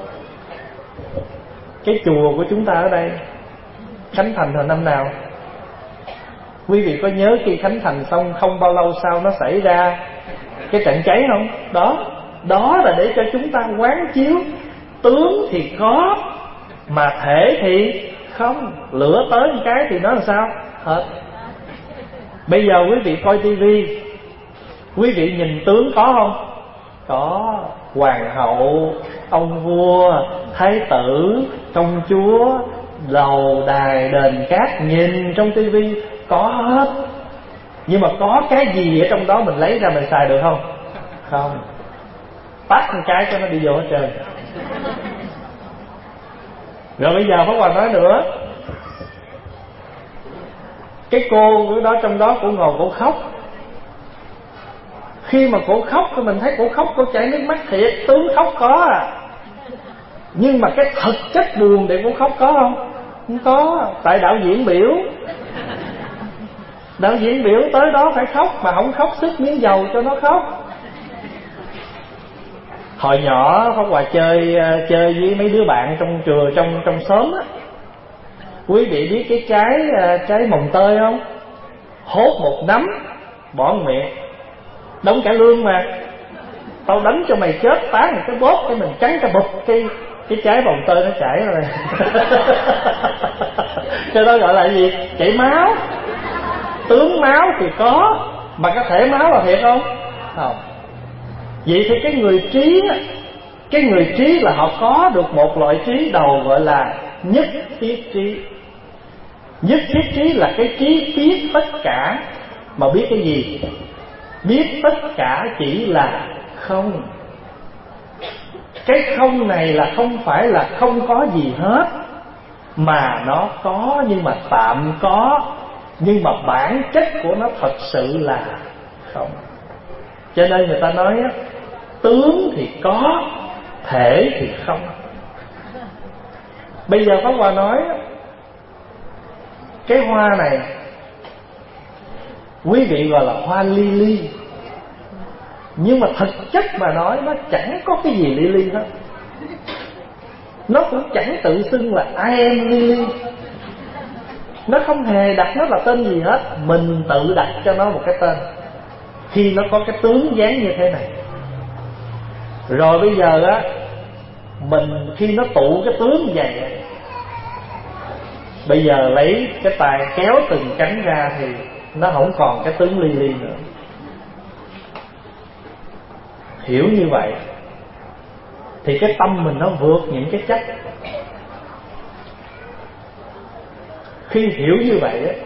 Cái chùa của chúng ta ở đây khánh thành hồi năm nào? Quý vị có nhớ khi khánh thành xong không bao lâu sau nó xảy ra cái trận cháy không? Đó, đó là để cho chúng ta quán chiếu tướng thì có, mà thể thì không. Lửa tới một cái thì nó làm sao? Hết. Bây giờ quý vị coi tivi, quý vị nhìn tướng có không? Có. Hoàng hậu, ông vua, thái tử, công chúa, lầu đài đền cát, nhìn trong tivi có hết. Nhưng mà có cái gì ở trong đó mình lấy ra mình xài được không? Không. Tắt một cái cho nó đi vô hết trơn. Rồi bây giờ Pháp Hòa nói nữa, cái cô đó trong đó cô ngồi cô khóc. Khi mà cô khóc thì mình thấy cô khóc, cô chảy nước mắt thiệt, tướng khóc có à. Nhưng mà cái thực chất buồn để cô khóc có không? Không có. Tại đạo diễn biểu, đạo diễn biểu tới đó phải khóc, mà không khóc sức miếng dầu cho nó khóc. Hồi nhỏ Pháp Hòa chơi chơi với mấy đứa bạn trong trường, trong trong xóm á. Quý vị biết cái trái trái mồng tơi không? Hốt một nắm, bỏ một miệng, đóng cả lương mà. Tao đánh cho mày chết, tán một cái bóp cái mình cắn cái bụp cái cái trái mồng tơi nó chảy rồi. Cái đó gọi là gì? Chảy máu. Tướng máu thì có, mà cái thể máu là thiệt không? Không. Vậy thì cái người trí, cái người trí là họ có được một loại trí đầu gọi là nhất thiết trí. Nhất thiết trí là cái trí biết tất cả. Mà biết cái gì? Biết tất cả chỉ là không. Cái không này là không phải là không có gì hết, mà nó có nhưng mà tạm có. Nhưng mà bản chất của nó thật sự là không. Cho nên người ta nói tướng thì có, thể thì không. Bây giờ Pháp Hòa nói cái hoa này quý vị gọi là hoa lily, nhưng mà thực chất mà nói nó chẳng có cái gì lily hết. Nó cũng chẳng tự xưng là I am lily. Nó không hề đặt nó là tên gì hết. Mình tự đặt cho nó một cái tên khi nó có cái tướng dáng như thế này. Rồi bây giờ á, mình khi nó tụ cái tướng vậy, bây giờ lấy cái tay kéo từng cánh ra thì nó không còn cái tướng ly ly nữa. Hiểu như vậy thì cái tâm mình nó vượt những cái chất. Khi hiểu như vậy á,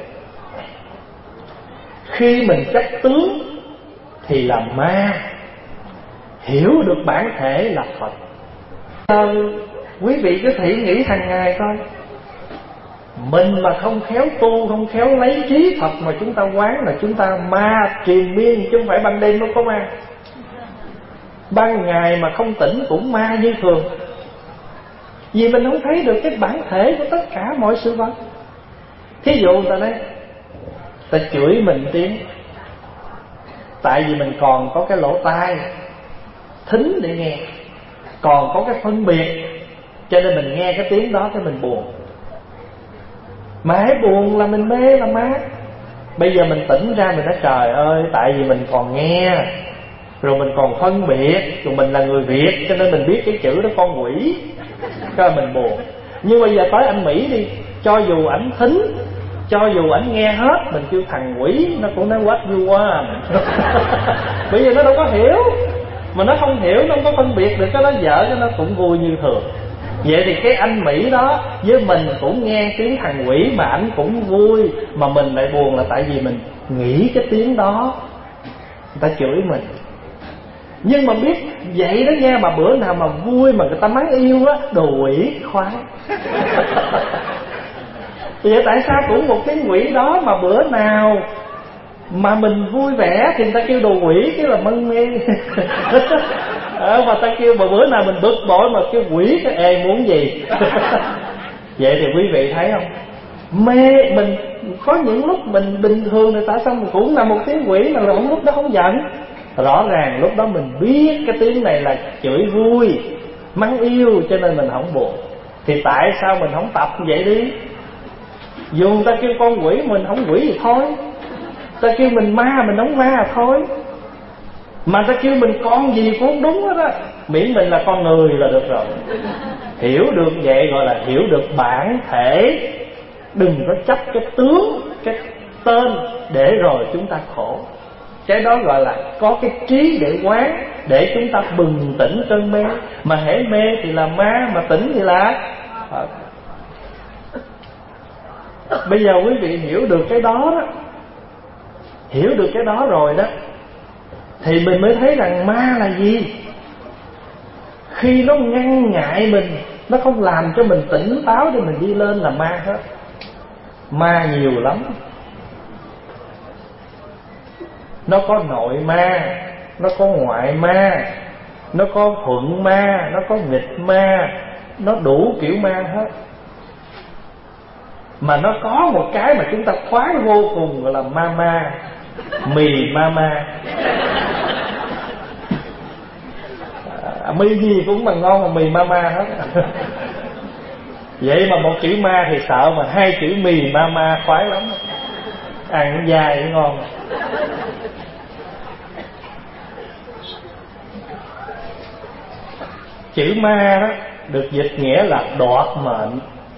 khi mình chấp tướng thì là ma, hiểu được bản thể là Phật. À, quý vị cứ thử nghĩ hàng ngày coi, mình mà không khéo tu, không khéo lấy trí Phật mà chúng ta quán là chúng ta ma triền miên, chứ không phải ban đêm nó có ma. Ban ngày mà không tỉnh cũng ma như thường. Vì mình không thấy được cái bản thể của tất cả mọi sự vật. Thí dụ người ta nói, ta chửi mình tiếng, tại vì mình còn có cái lỗ tai thính để nghe, còn có cái phân biệt, cho nên mình nghe cái tiếng đó cái mình buồn. Mà hãy buồn là mình mê là ma. Bây giờ mình tỉnh ra mình nói trời ơi, tại vì mình còn nghe, rồi mình còn phân biệt, rồi mình là người Việt cho nên mình biết cái chữ đó con quỷ, cho nên mình buồn. Nhưng bây giờ tới anh Mỹ đi, cho dù ảnh thính, cho dù ảnh nghe hết, mình kêu thằng quỷ, nó cũng nói what you want. Bởi vì nó đâu có hiểu. Mà nó không hiểu, nó không có phân biệt được cái đó dở, cho nó cũng vui như thường. Vậy thì cái anh Mỹ đó với mình cũng nghe tiếng thằng quỷ mà ảnh cũng vui, mà mình lại buồn là tại vì mình nghĩ cái tiếng đó người ta chửi mình. Nhưng mà biết vậy đó nha, mà bữa nào mà vui mà người ta mắng yêu á, đồ quỷ khoái. Vậy tại sao cũng một tiếng quỷ đó mà bữa nào mà mình vui vẻ thì người ta kêu đồ quỷ, cái là mân mê. Ờ, mà ta kêu mà bữa nào mình bực bội mà kêu quỷ, cái ê muốn gì. Vậy thì quý vị thấy không, mê mình có những lúc mình bình thường thì tại sao mình cũng là một tiếng quỷ mà lúc đó không giận. Rõ ràng lúc đó mình biết cái tiếng này là chửi vui, mắng yêu, cho nên mình không buồn. Thì tại sao mình không tập vậy đi? Dù người ta kêu con quỷ mình không quỷ thì thôi, ta kêu mình ma mình không ma thôi. Mà ta kêu mình con gì cũng không đúng hết á, miễn mình là con người là được rồi. Hiểu được vậy gọi là hiểu được bản thể. Đừng có chấp cái tướng, cái tên để rồi chúng ta khổ. Cái đó gọi là có cái trí để quán, để chúng ta bừng tỉnh cơn mê. Mà hễ mê thì là ma, mà tỉnh thì là Phật. Bây giờ quý vị hiểu được cái đó đó, hiểu được cái đó rồi đó, thì mình mới thấy rằng ma là gì. Khi nó ngăn ngại mình, nó không làm cho mình tỉnh táo để mình đi lên là ma hết. Ma nhiều lắm. Nó có nội ma, nó có ngoại ma, nó có thuận ma, nó có nghịch ma, nó đủ kiểu ma hết. Mà nó có một cái mà chúng ta khoái vô cùng, gọi là ma ma, mì ma ma. À, mì gì cũng mà ngon, mà mì ma ma hết. Vậy mà một chữ ma thì sợ, mà hai chữ mì ma ma khoái lắm. Ăn cũng dai cũng ngon. Chữ ma đó được dịch nghĩa là đoạt mệnh.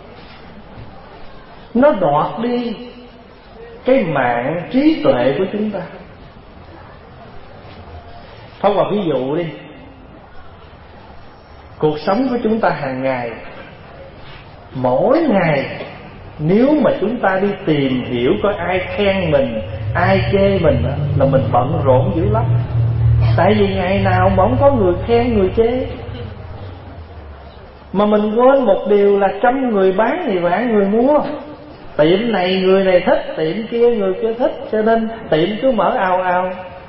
Nó đoạt đi cái mạng trí tuệ của chúng ta. Thôi vào ví dụ đi. Cuộc sống của chúng ta hàng ngày, mỗi ngày, nếu mà chúng ta đi tìm hiểu có ai khen mình, ai chê mình, là mình bận rộn dữ lắm. Tại vì ngày nào mà không có người khen người chê. Mà mình quên một điều là trăm người bán thì vạn người mua. Tiệm này người này thích, tiệm kia người kia thích, cho nên tiệm cứ mở ào ào.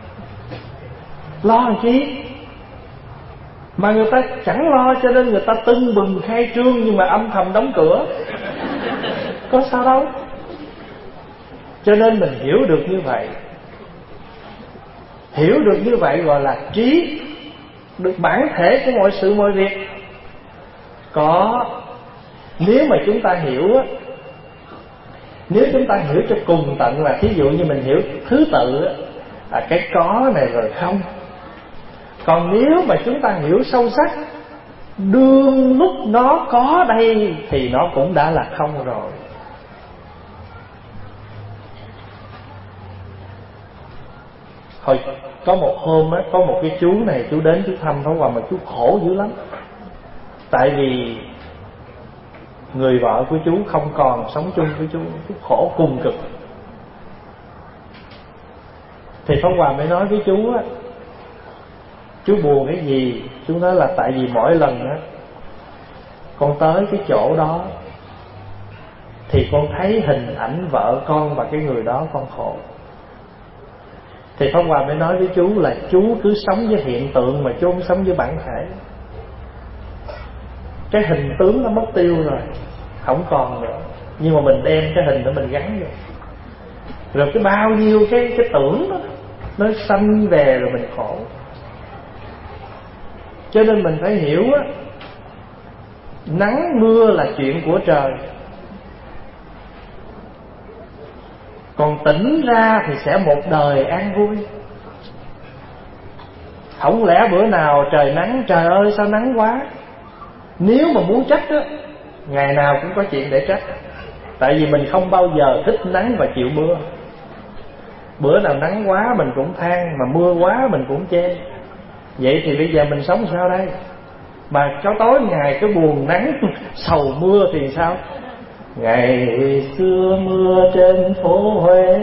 Lo làm chi? Mà người ta chẳng lo, cho nên người ta tưng bừng khai trương, nhưng mà âm thầm đóng cửa. Có sao đâu. Cho nên mình hiểu được như vậy. Hiểu được như vậy gọi là trí, được bản thể của mọi sự mọi việc. Có. Nếu mà chúng ta hiểu á, nếu chúng ta hiểu cho cùng tận, là thí dụ như mình hiểu thứ tự á, à, cái có này rồi không. Còn nếu mà chúng ta hiểu sâu sắc, đương lúc nó có đây thì nó cũng đã là không rồi. Hồi có một hôm á, có một cái chú này, chú đến chú thăm Pháp Hòa mà chú khổ dữ lắm. Tại vì người vợ của chú không còn sống chung với chú, chú khổ cùng cực. Thì Pháp Hòa mới nói với chú á, chú buồn cái gì? Chú nói là tại vì mỗi lần á con tới cái chỗ đó thì con thấy hình ảnh vợ con và cái người đó con khổ. Thì Pháp Hòa mới nói với chú là chú cứ sống với hiện tượng mà chú không sống với bản thể. Cái hình tướng nó mất tiêu rồi, không còn nữa, nhưng mà mình đem cái hình đó mình gắn vô. Rồi cái bao nhiêu cái cái tưởng đó nó sanh về rồi mình khổ. Cho nên mình phải hiểu á, nắng mưa là chuyện của trời. Còn tỉnh ra thì sẽ một đời an vui. Không lẽ bữa nào trời nắng, trời ơi sao nắng quá. Nếu mà muốn trách á, ngày nào cũng có chuyện để trách. Tại vì mình không bao giờ thích nắng và chịu mưa. Bữa nào nắng quá mình cũng than, mà mưa quá mình cũng chê. Vậy thì bây giờ mình sống sao đây? Mà cho tối ngày cứ buồn nắng sầu mưa thì sao? Ngày xưa mưa trên phố Huế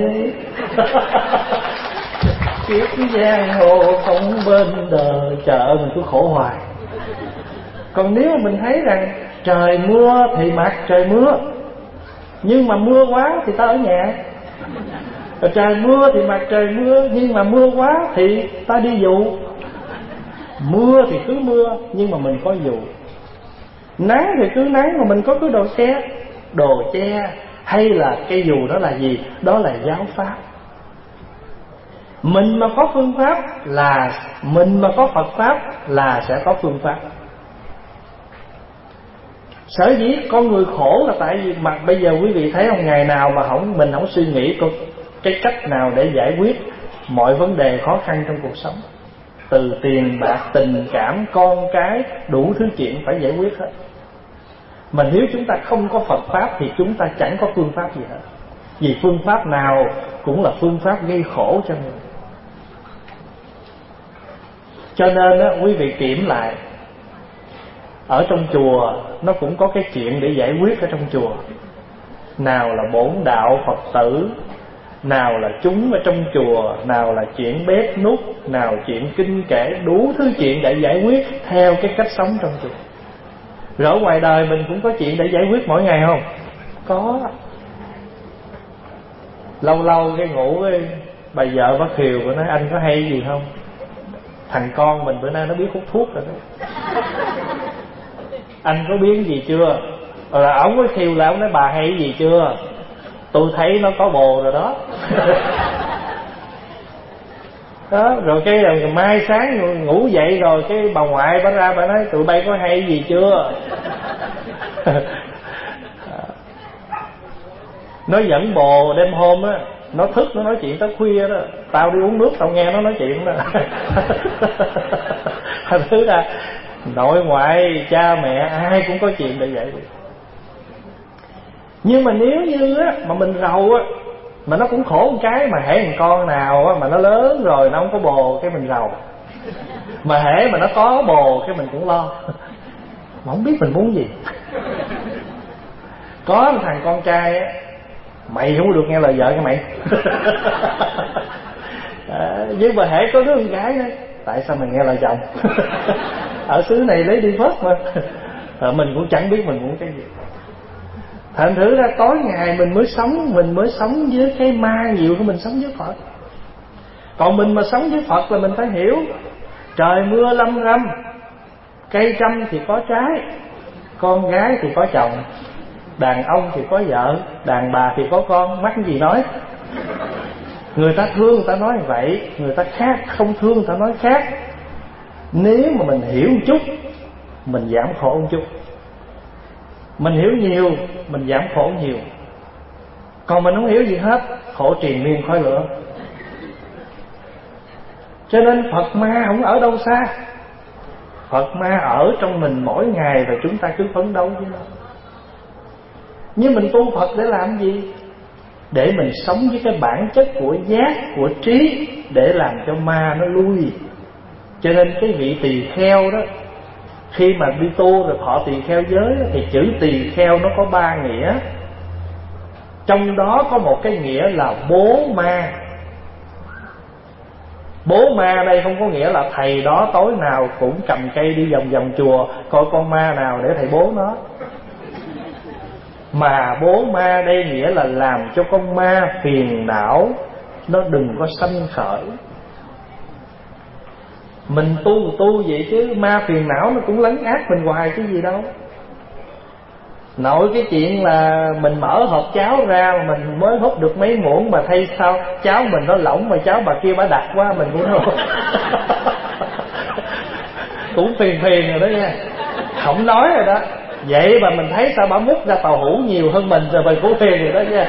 kiếp giang hồ không bên đời. Trời ơi, mình cứ khổ hoài. Còn nếu mà mình thấy rằng trời mưa thì mặc trời mưa, nhưng mà mưa quá thì ta ở nhà. Rồi trời mưa thì mặc trời mưa, nhưng mà mưa quá thì ta đi dụ. Mưa thì cứ mưa, nhưng mà mình có dù. Nắng thì cứ nắng, mà mình có cái đồ che. Đồ che hay là cái dù đó là gì? Đó là giáo pháp. Mình mà có phương pháp là Mình mà có Phật pháp là sẽ có phương pháp. Sở dĩ con người khổ là tại vì mà bây giờ quý vị thấy không, ngày nào mà không mình không suy nghĩ có cái cách nào để giải quyết mọi vấn đề khó khăn trong cuộc sống. Từ tiền bạc, tình cảm, con cái, đủ thứ chuyện phải giải quyết hết. Mà nếu chúng ta không có Phật pháp thì chúng ta chẳng có phương pháp gì hết. Vì phương pháp nào cũng là phương pháp gây khổ cho người. Cho nên á, quý vị kiểm lại, ở trong chùa nó cũng có cái chuyện để giải quyết ở trong chùa. Nào là bổn đạo Phật tử, nào là chúng ở trong chùa, nào là chuyện bếp nút, nào chuyện kinh kể, đủ thứ chuyện để giải quyết theo cái cách sống trong chùa. Rồi ở ngoài đời mình cũng có chuyện để giải quyết mỗi ngày không? Có. Lâu lâu cái ngủ cái bà vợ bắt Khiều, bà nói anh có hay gì không? Thằng con mình bữa nay nó biết hút thuốc rồi đó. Anh có biết gì chưa? Rồi là ổng có Khiều là ổng nói bà hay gì chưa? Tôi thấy nó có bồ rồi đó. Đó, rồi cái rồi mai sáng ngủ dậy rồi cái bà ngoại bà ra bà nói tụi bay có hay gì chưa? Nó dẫn bồ đêm hôm á, nó thức nó nói chuyện tới khuya đó, tao đi uống nước tao nghe nó nói chuyện đó. Thứ ra nội ngoại cha mẹ ai cũng có chuyện để vậy. Nhưng mà nếu như á mà mình rầu á, mà nó cũng khổ một cái, mà hễ thằng con nào á mà nó lớn rồi nó không có bồ cái mình rầu, mà hễ mà nó có bồ cái mình cũng lo, mà không biết mình muốn gì. Có một thằng con trai á, mày không được nghe lời vợ cái mày. À, nhưng mà hễ có đứa con gái đó, tại sao mày nghe lời chồng? Ở xứ này lấy đi phớt mà. À, mình cũng chẳng biết mình muốn cái gì. Thành thử ra tối ngày mình mới sống, mình mới sống với cái ma nhiều hơn mình sống với Phật. Còn mình mà sống với Phật là mình phải hiểu, trời mưa lâm râm, cây trăm thì có trái, con gái thì có chồng, đàn ông thì có vợ, đàn bà thì có con, mắc cái gì nói. Người ta thương người ta nói vậy, người ta khác không thương người ta nói khác. Nếu mà mình hiểu một chút, mình giảm khổ một chút. Mình hiểu nhiều, mình giảm khổ nhiều. Còn mình không hiểu gì hết, khổ triền miên khói lửa. Cho nên Phật ma không ở đâu xa, Phật ma ở trong mình mỗi ngày, và chúng ta cứ phấn đấu với nó. Nhưng mình tu Phật để làm gì? Để mình sống với cái bản chất của giác, của trí, để làm cho ma nó lui. Cho nên cái vị tỳ kheo đó, khi mà đi tu rồi thọ tỳ kheo giới đó, thì chữ tỳ kheo nó có ba nghĩa. Trong đó có một cái nghĩa là bố ma. Bố ma đây không có nghĩa là thầy đó tối nào cũng cầm cây đi vòng vòng chùa coi con ma nào để thầy bố nó. Mà bố ma đây nghĩa là làm cho con ma phiền não nó đừng có sanh khởi. Mình tu tu vậy chứ ma phiền não nó cũng lấn át mình hoài chứ gì đâu. Nội cái chuyện là mình mở hộp cháo ra mà mình mới hút được mấy muỗng, mà thay sao cháo mình nó lỏng mà cháo bà kia bà đặt quá mình cũng không. Cũng phiền phiền rồi đó nha, không nói rồi đó. Vậy mà mình thấy sao bà múc ra tàu hũ nhiều hơn mình rồi mình cũng phiền rồi đó nha.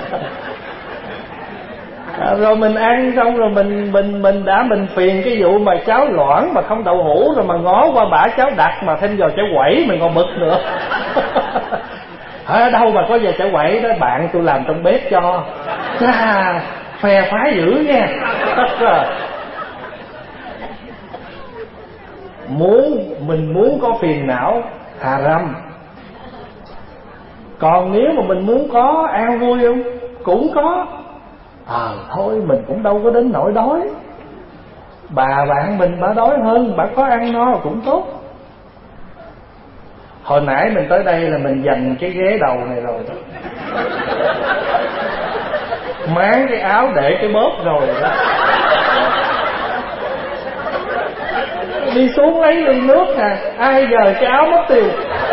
À, rồi mình ăn xong rồi mình mình mình đã mình phiền cái vụ mà cháo loãng mà không đậu hũ, rồi mà ngó qua bả cháo đặc mà thêm vào cháo quẩy mình còn bực nữa. Ở đâu mà có giờ cháo quẩy đó, bạn tôi làm trong bếp cho. Chà, phe phái dữ nha. Muốn mình muốn có phiền não hà râm. Còn nếu mà mình muốn có an vui không, cũng có. Ờ à, thôi mình cũng đâu có đến nỗi đói. Bà bạn mình bà đói hơn, bà có ăn no cũng tốt. Hồi nãy mình tới đây là mình dành cái ghế đầu này rồi đó, máng cái áo để cái bóp rồi đó. Đi xuống lấy ly nước nè, ai giờ cái áo mất tiêu.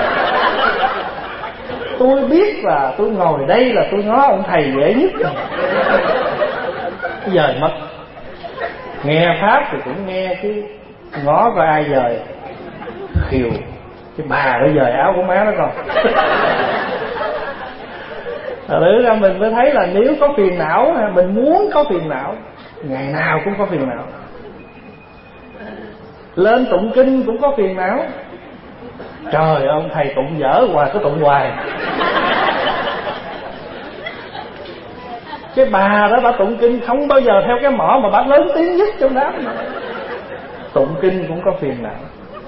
Tôi biết là tôi ngồi đây là tôi ngó ông thầy dễ nhất rồi. Dời mất. Nghe pháp thì cũng nghe chứ ngó coi ai dời. Khiều cái bà nó dời áo của má nó rồi. Thật ra mình mới thấy là nếu có phiền não, mình muốn có phiền não, ngày nào cũng có phiền não. Lên tụng kinh cũng có phiền não. Trời ơi, ông thầy tụng dở hoài, cứ tụng hoài. Cái bà đó bà tụng kinh không bao giờ theo cái mỏ mà bà lớn tiếng nhất trong đám. Tụng kinh cũng có phiền não.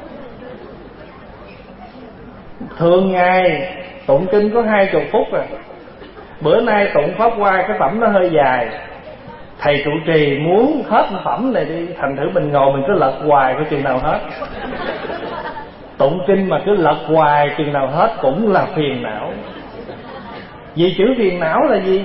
Thường ngày tụng kinh có hai chục phút à. Bữa nay tụng Pháp Hoa cái phẩm nó hơi dài, thầy trụ trì muốn hết phẩm này đi, thành thử mình ngồi mình cứ lật hoài có chừng nào hết. Tụng kinh mà cứ lật hoài chừng nào hết cũng là phiền não. Vì chữ phiền não là gì?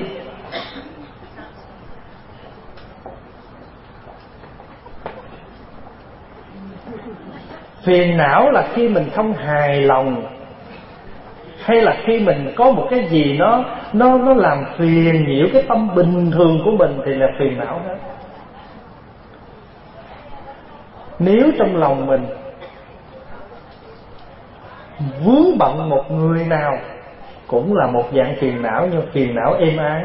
Phiền não là khi mình không hài lòng, hay là khi mình có một cái gì nó nó nó làm phiền nhiễu cái tâm bình thường của mình thì là phiền não hết. Nếu trong lòng mình vướng bận một người nào cũng là một dạng phiền não, nhưng phiền não êm ái.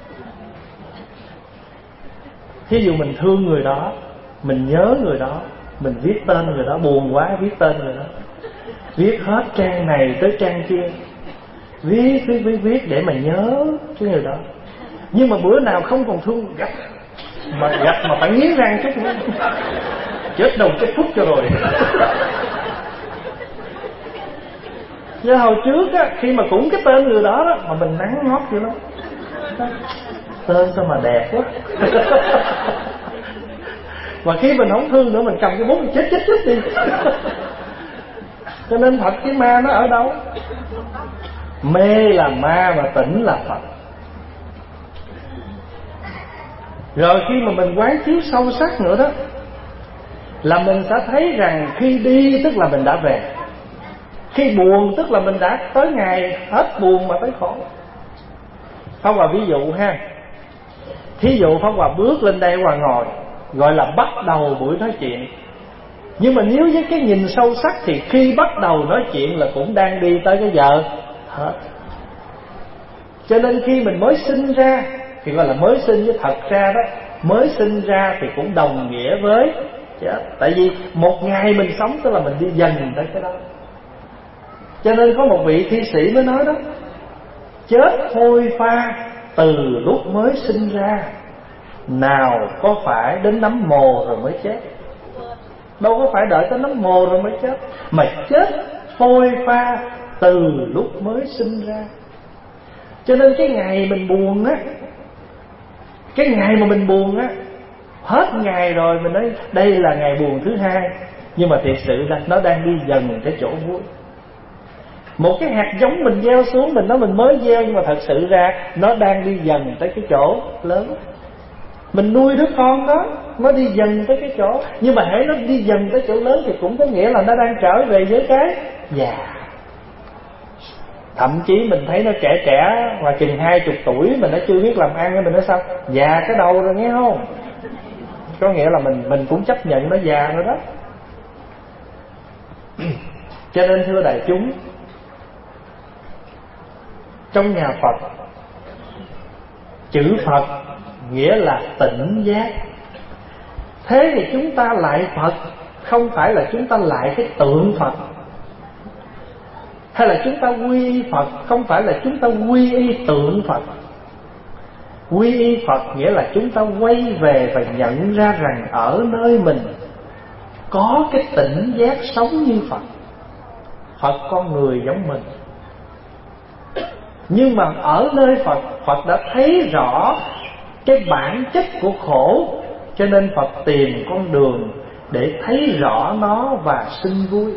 Thí dụ mình thương người đó, mình nhớ người đó, mình viết tên người đó, buồn quá viết tên người đó, viết hết trang này tới trang kia, viết viết viết viết để mà nhớ cái người đó. Nhưng mà bữa nào không còn thương gắt, mà gắt mà phải nghiến răng chút nữa, chết đầu chết phút cho rồi. Như hồi trước á, khi mà cũng cái tên người đó đó mà mình nắng ngót vậy đó, tên sao mà đẹp quá. Và khi mình không thương nữa, mình cầm cái bút mình chết chết chết đi. Cho nên Phật với ma nó ở đâu? Mê là ma mà tỉnh là Phật. Rồi khi mà mình quán chiếu sâu sắc nữa đó, là mình sẽ thấy rằng khi đi tức là mình đã về, khi buồn tức là mình đã tới ngày hết buồn mà tới khổ. Pháp Hòa ví dụ ha. Thí dụ Pháp Hòa bước lên đây Hòa ngồi, gọi là bắt đầu buổi nói chuyện. Nhưng mà nếu với cái nhìn sâu sắc thì khi bắt đầu nói chuyện là cũng đang đi tới cái giờ hết. Cho nên khi mình mới sinh ra thì gọi là mới sinh, với thật ra đó mới sinh ra thì cũng đồng nghĩa với chết. Tại vì một ngày mình sống tức là mình đi dần tới cái đó. Cho nên có một vị thi sĩ mới nói đó, chết phôi pha từ lúc mới sinh ra, nào có phải đến nắm mồ rồi mới chết. Đâu có phải đợi tới nắm mồ rồi mới chết, mà chết phôi pha từ lúc mới sinh ra. Cho nên cái ngày mình buồn á, cái ngày mà mình buồn á, hết ngày rồi mình nói đây là ngày buồn thứ hai, nhưng mà thiệt sự là nó đang đi dần cái chỗ vui. Một cái hạt giống mình gieo xuống, mình nói mình mới gieo, nhưng mà thật sự ra nó đang đi dần tới cái chỗ lớn. Mình nuôi đứa con đó, nó đi dần tới cái chỗ, nhưng mà hễ nó đi dần tới chỗ lớn thì cũng có nghĩa là nó đang trở về với cái già. Thậm chí mình thấy nó trẻ trẻ mà chừng hai chục tuổi mình nó chưa biết làm ăn, mình nói sao già cái đầu rồi nghe không? Có nghĩa là mình mình cũng chấp nhận nó già rồi đó. Cho nên thưa đại chúng, trong nhà Phật, chữ Phật nghĩa là tỉnh giác. Thế thì chúng ta lại Phật, không phải là chúng ta lại cái tượng Phật, hay là chúng ta quy y Phật, không phải là chúng ta quy y tượng Phật. Quy y Phật nghĩa là chúng ta quay về và nhận ra rằng ở nơi mình có cái tỉnh giác sống như Phật. Phật con người giống mình, nhưng mà ở nơi Phật, Phật đã thấy rõ cái bản chất của khổ, cho nên Phật tìm con đường để thấy rõ nó và sinh vui.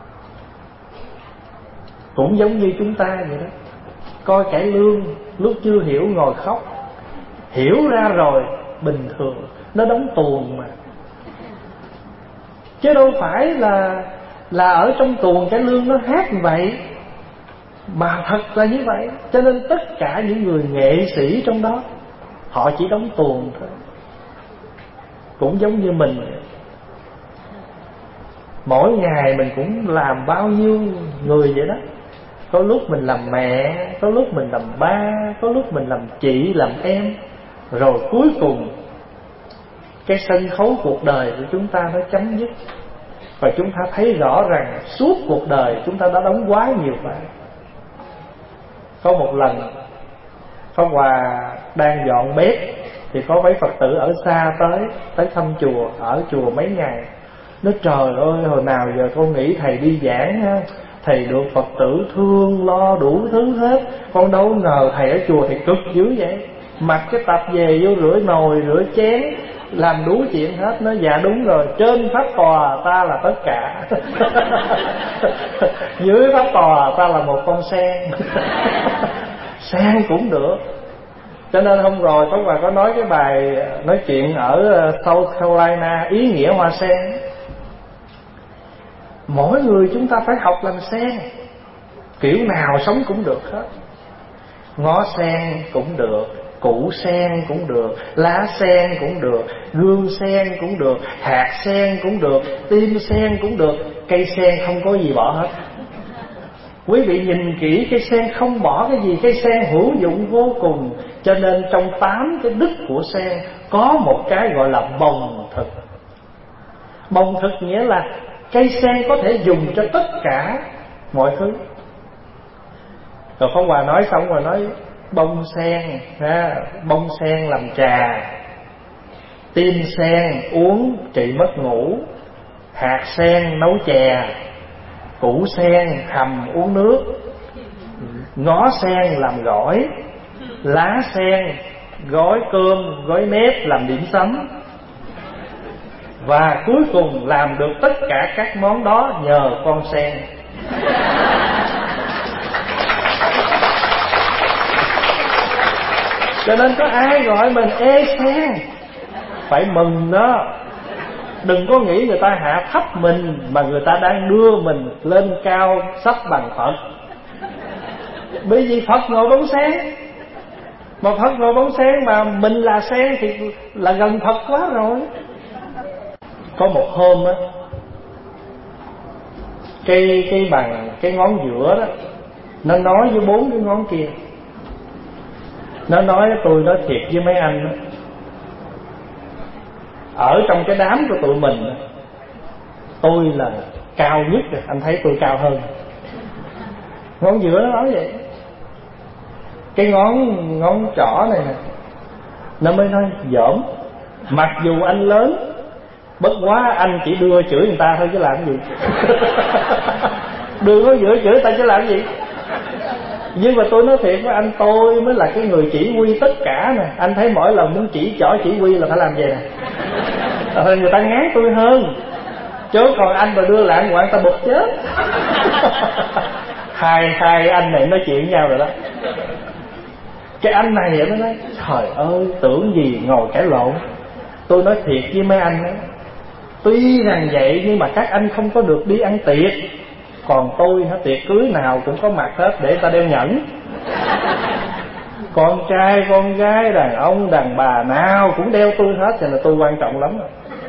Cũng giống như chúng ta vậy đó. Coi cải lương, lúc chưa hiểu ngồi khóc, hiểu ra rồi bình thường, nó đóng tuồng mà. Chứ đâu phải là là ở trong tuồng cải lương nó hát như vậy, mà thật là như vậy. Cho nên tất cả những người nghệ sĩ trong đó, họ chỉ đóng tuồng thôi. Cũng giống như mình, mỗi ngày mình cũng làm bao nhiêu người vậy đó. Có lúc mình làm mẹ, có lúc mình làm ba, có lúc mình làm chị, làm em. Rồi cuối cùng cái sân khấu cuộc đời của chúng ta nó chấm dứt, và chúng ta thấy rõ rằng suốt cuộc đời chúng ta đã đóng quá nhiều vai. Có một lần Pháp Hòa đang dọn bếp thì có mấy Phật tử ở xa tới tới thăm chùa, ở chùa mấy ngày. Nói trời ơi, hồi nào giờ con nghĩ thầy đi giảng ha, thầy được Phật tử thương lo đủ thứ hết, con đâu ngờ thầy ở chùa thầy cực dữ vậy. Mặc cái tập về vô rửa nồi rửa chén, làm đủ chuyện hết. Nói dạ đúng rồi, trên pháp tòa ta là tất cả dưới pháp tòa ta là một con sen sen cũng được. Cho nên hôm rồi Pháp Hòa có nói cái bài nói chuyện ở South Carolina, ý nghĩa hoa sen. Mỗi người chúng ta phải học làm sen, kiểu nào sống cũng được hết. Ngó sen cũng được, củ sen cũng được, lá sen cũng được, gương sen cũng được, hạt sen cũng được, tim sen cũng được. Cây sen không có gì bỏ hết. Quý vị nhìn kỹ cây sen không bỏ cái gì, cây sen hữu dụng vô cùng. Cho nên trong tám cái đức của sen có một cái gọi là bồng thực. Bồng thực nghĩa là cây sen có thể dùng cho tất cả mọi thứ. Rồi Pháp Hòa nói xong rồi nói bông sen ha, bông sen làm trà, tim sen uống trị mất ngủ, hạt sen nấu chè, củ sen hầm uống nước, ngó sen làm gỏi, lá sen gói cơm gói nếp làm điểm sắm, và cuối cùng làm được tất cả các món đó nhờ con sen. Cho nên có ai gọi mình ê sen phải mừng đó. Đừng có nghĩ người ta hạ thấp mình, mà người ta đang đưa mình lên cao sắp bằng Phật. Bởi vì Phật ngồi bóng sen, mà Phật ngồi bóng sen mà mình là sen thì là gần Phật quá rồi. Có một hôm á, cái cái bằng cái ngón giữa đó, nó nói với bốn cái ngón kia. Nó nói tôi nói thiệt với mấy anh đó, ở trong cái đám của tụi mình đó, tôi là cao nhất rồi, anh thấy tôi cao hơn. Ngón giữa nó nói vậy. Cái ngón ngón trỏ này nè, nó mới nói dởm, mặc dù anh lớn, bất quá anh chỉ đưa chửi người ta thôi chứ làm gì. Đưa ngón giữa chửi người ta chứ làm gì. Nhưng mà tôi nói thiệt với anh, tôi mới là cái người chỉ huy tất cả nè. Anh thấy mỗi lần muốn chỉ trỏ chỉ huy là phải làm vậy nè, rồi người ta ngán tôi hơn. Chứ còn anh mà đưa lại ngoạn ta bực chết. Hai hai anh này nói chuyện với nhau rồi đó. Cái anh này nó nói trời ơi, tưởng gì ngồi cãi lộn. Tôi nói thiệt với mấy anh đó, tuy rằng vậy nhưng mà các anh không có được đi ăn tiệc. Còn tôi hả, tiệc cưới nào cũng có mặt hết để ta đeo nhẫn. Con trai, con gái, đàn ông, đàn bà nào cũng đeo tôi hết, cho nên tôi quan trọng lắm.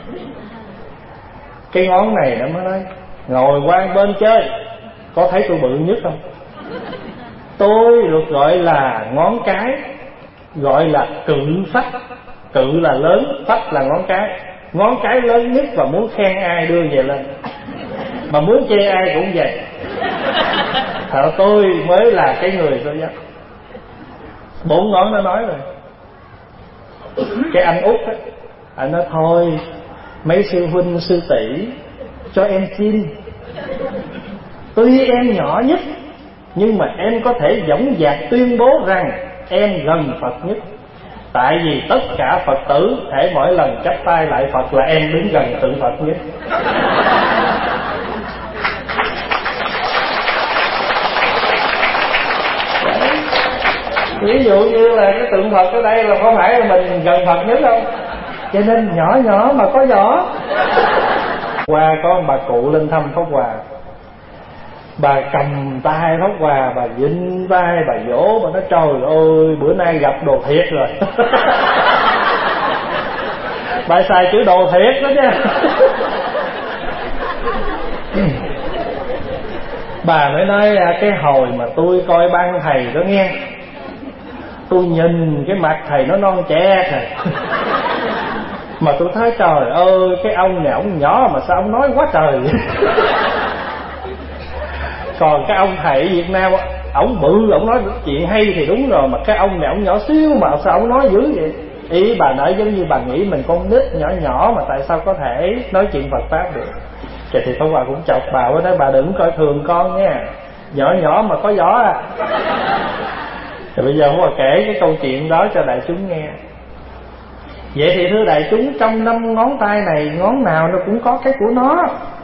Cái ngón này nó mới nói ngồi qua bên chơi, có thấy tôi bự nhất không? Tôi được gọi là ngón cái, gọi là cự phách. Cự là lớn, phách là ngón cái. Ngón cái lớn nhất và muốn khen ai đưa về lên, mà muốn chê ai cũng vậy. Thật tôi mới là cái người tôi dắt. Bốn ngón nó nói rồi. Cái anh Út á, anh nói thôi mấy sư huynh sư tỷ cho em xin, tuy em nhỏ nhất nhưng mà em có thể dõng dạc tuyên bố rằng em gần Phật nhất. Tại vì tất cả Phật tử hễ mỗi lần chắp tay lại Phật là em đứng gần tượng Phật nhất. Ví dụ như là cái tượng Phật ở đây là có phải là mình gần Phật nhất không? Cho nên nhỏ nhỏ mà có giỏ. Qua có một bà cụ lên thăm Pháp Hòa, bà cầm tay Pháp Hòa, bà vinh vai, bà vỗ, bà nói trời ơi bữa nay gặp đồ thiệt rồi. Bà xài chữ đồ thiệt đó chứ. Bà mới nói cái hồi mà tôi coi ban thầy đó nghe, tôi nhìn cái mặt thầy nó non trẻ rồi. Mà tôi thấy trời ơi cái ông này ông nhỏ mà sao ông nói quá trời vậy. Còn cái ông thầy Việt Nam ổng bự, ổng nói chuyện hay thì đúng rồi, mà cái ông này ổng nhỏ xíu mà sao ổng nói dữ vậy? Ý bà nói giống như bà nghĩ mình con nít nhỏ nhỏ mà tại sao có thể nói chuyện Phật pháp được. Thì thì Pháp Hòa cũng chọc bà với nói bà đừng coi thường con nha, nhỏ nhỏ mà có gió à. Thì bây giờ Pháp Hòa kể cái câu chuyện đó cho đại chúng nghe. Vậy thì thưa đại chúng, trong năm ngón tay này ngón nào nó cũng có cái của nó.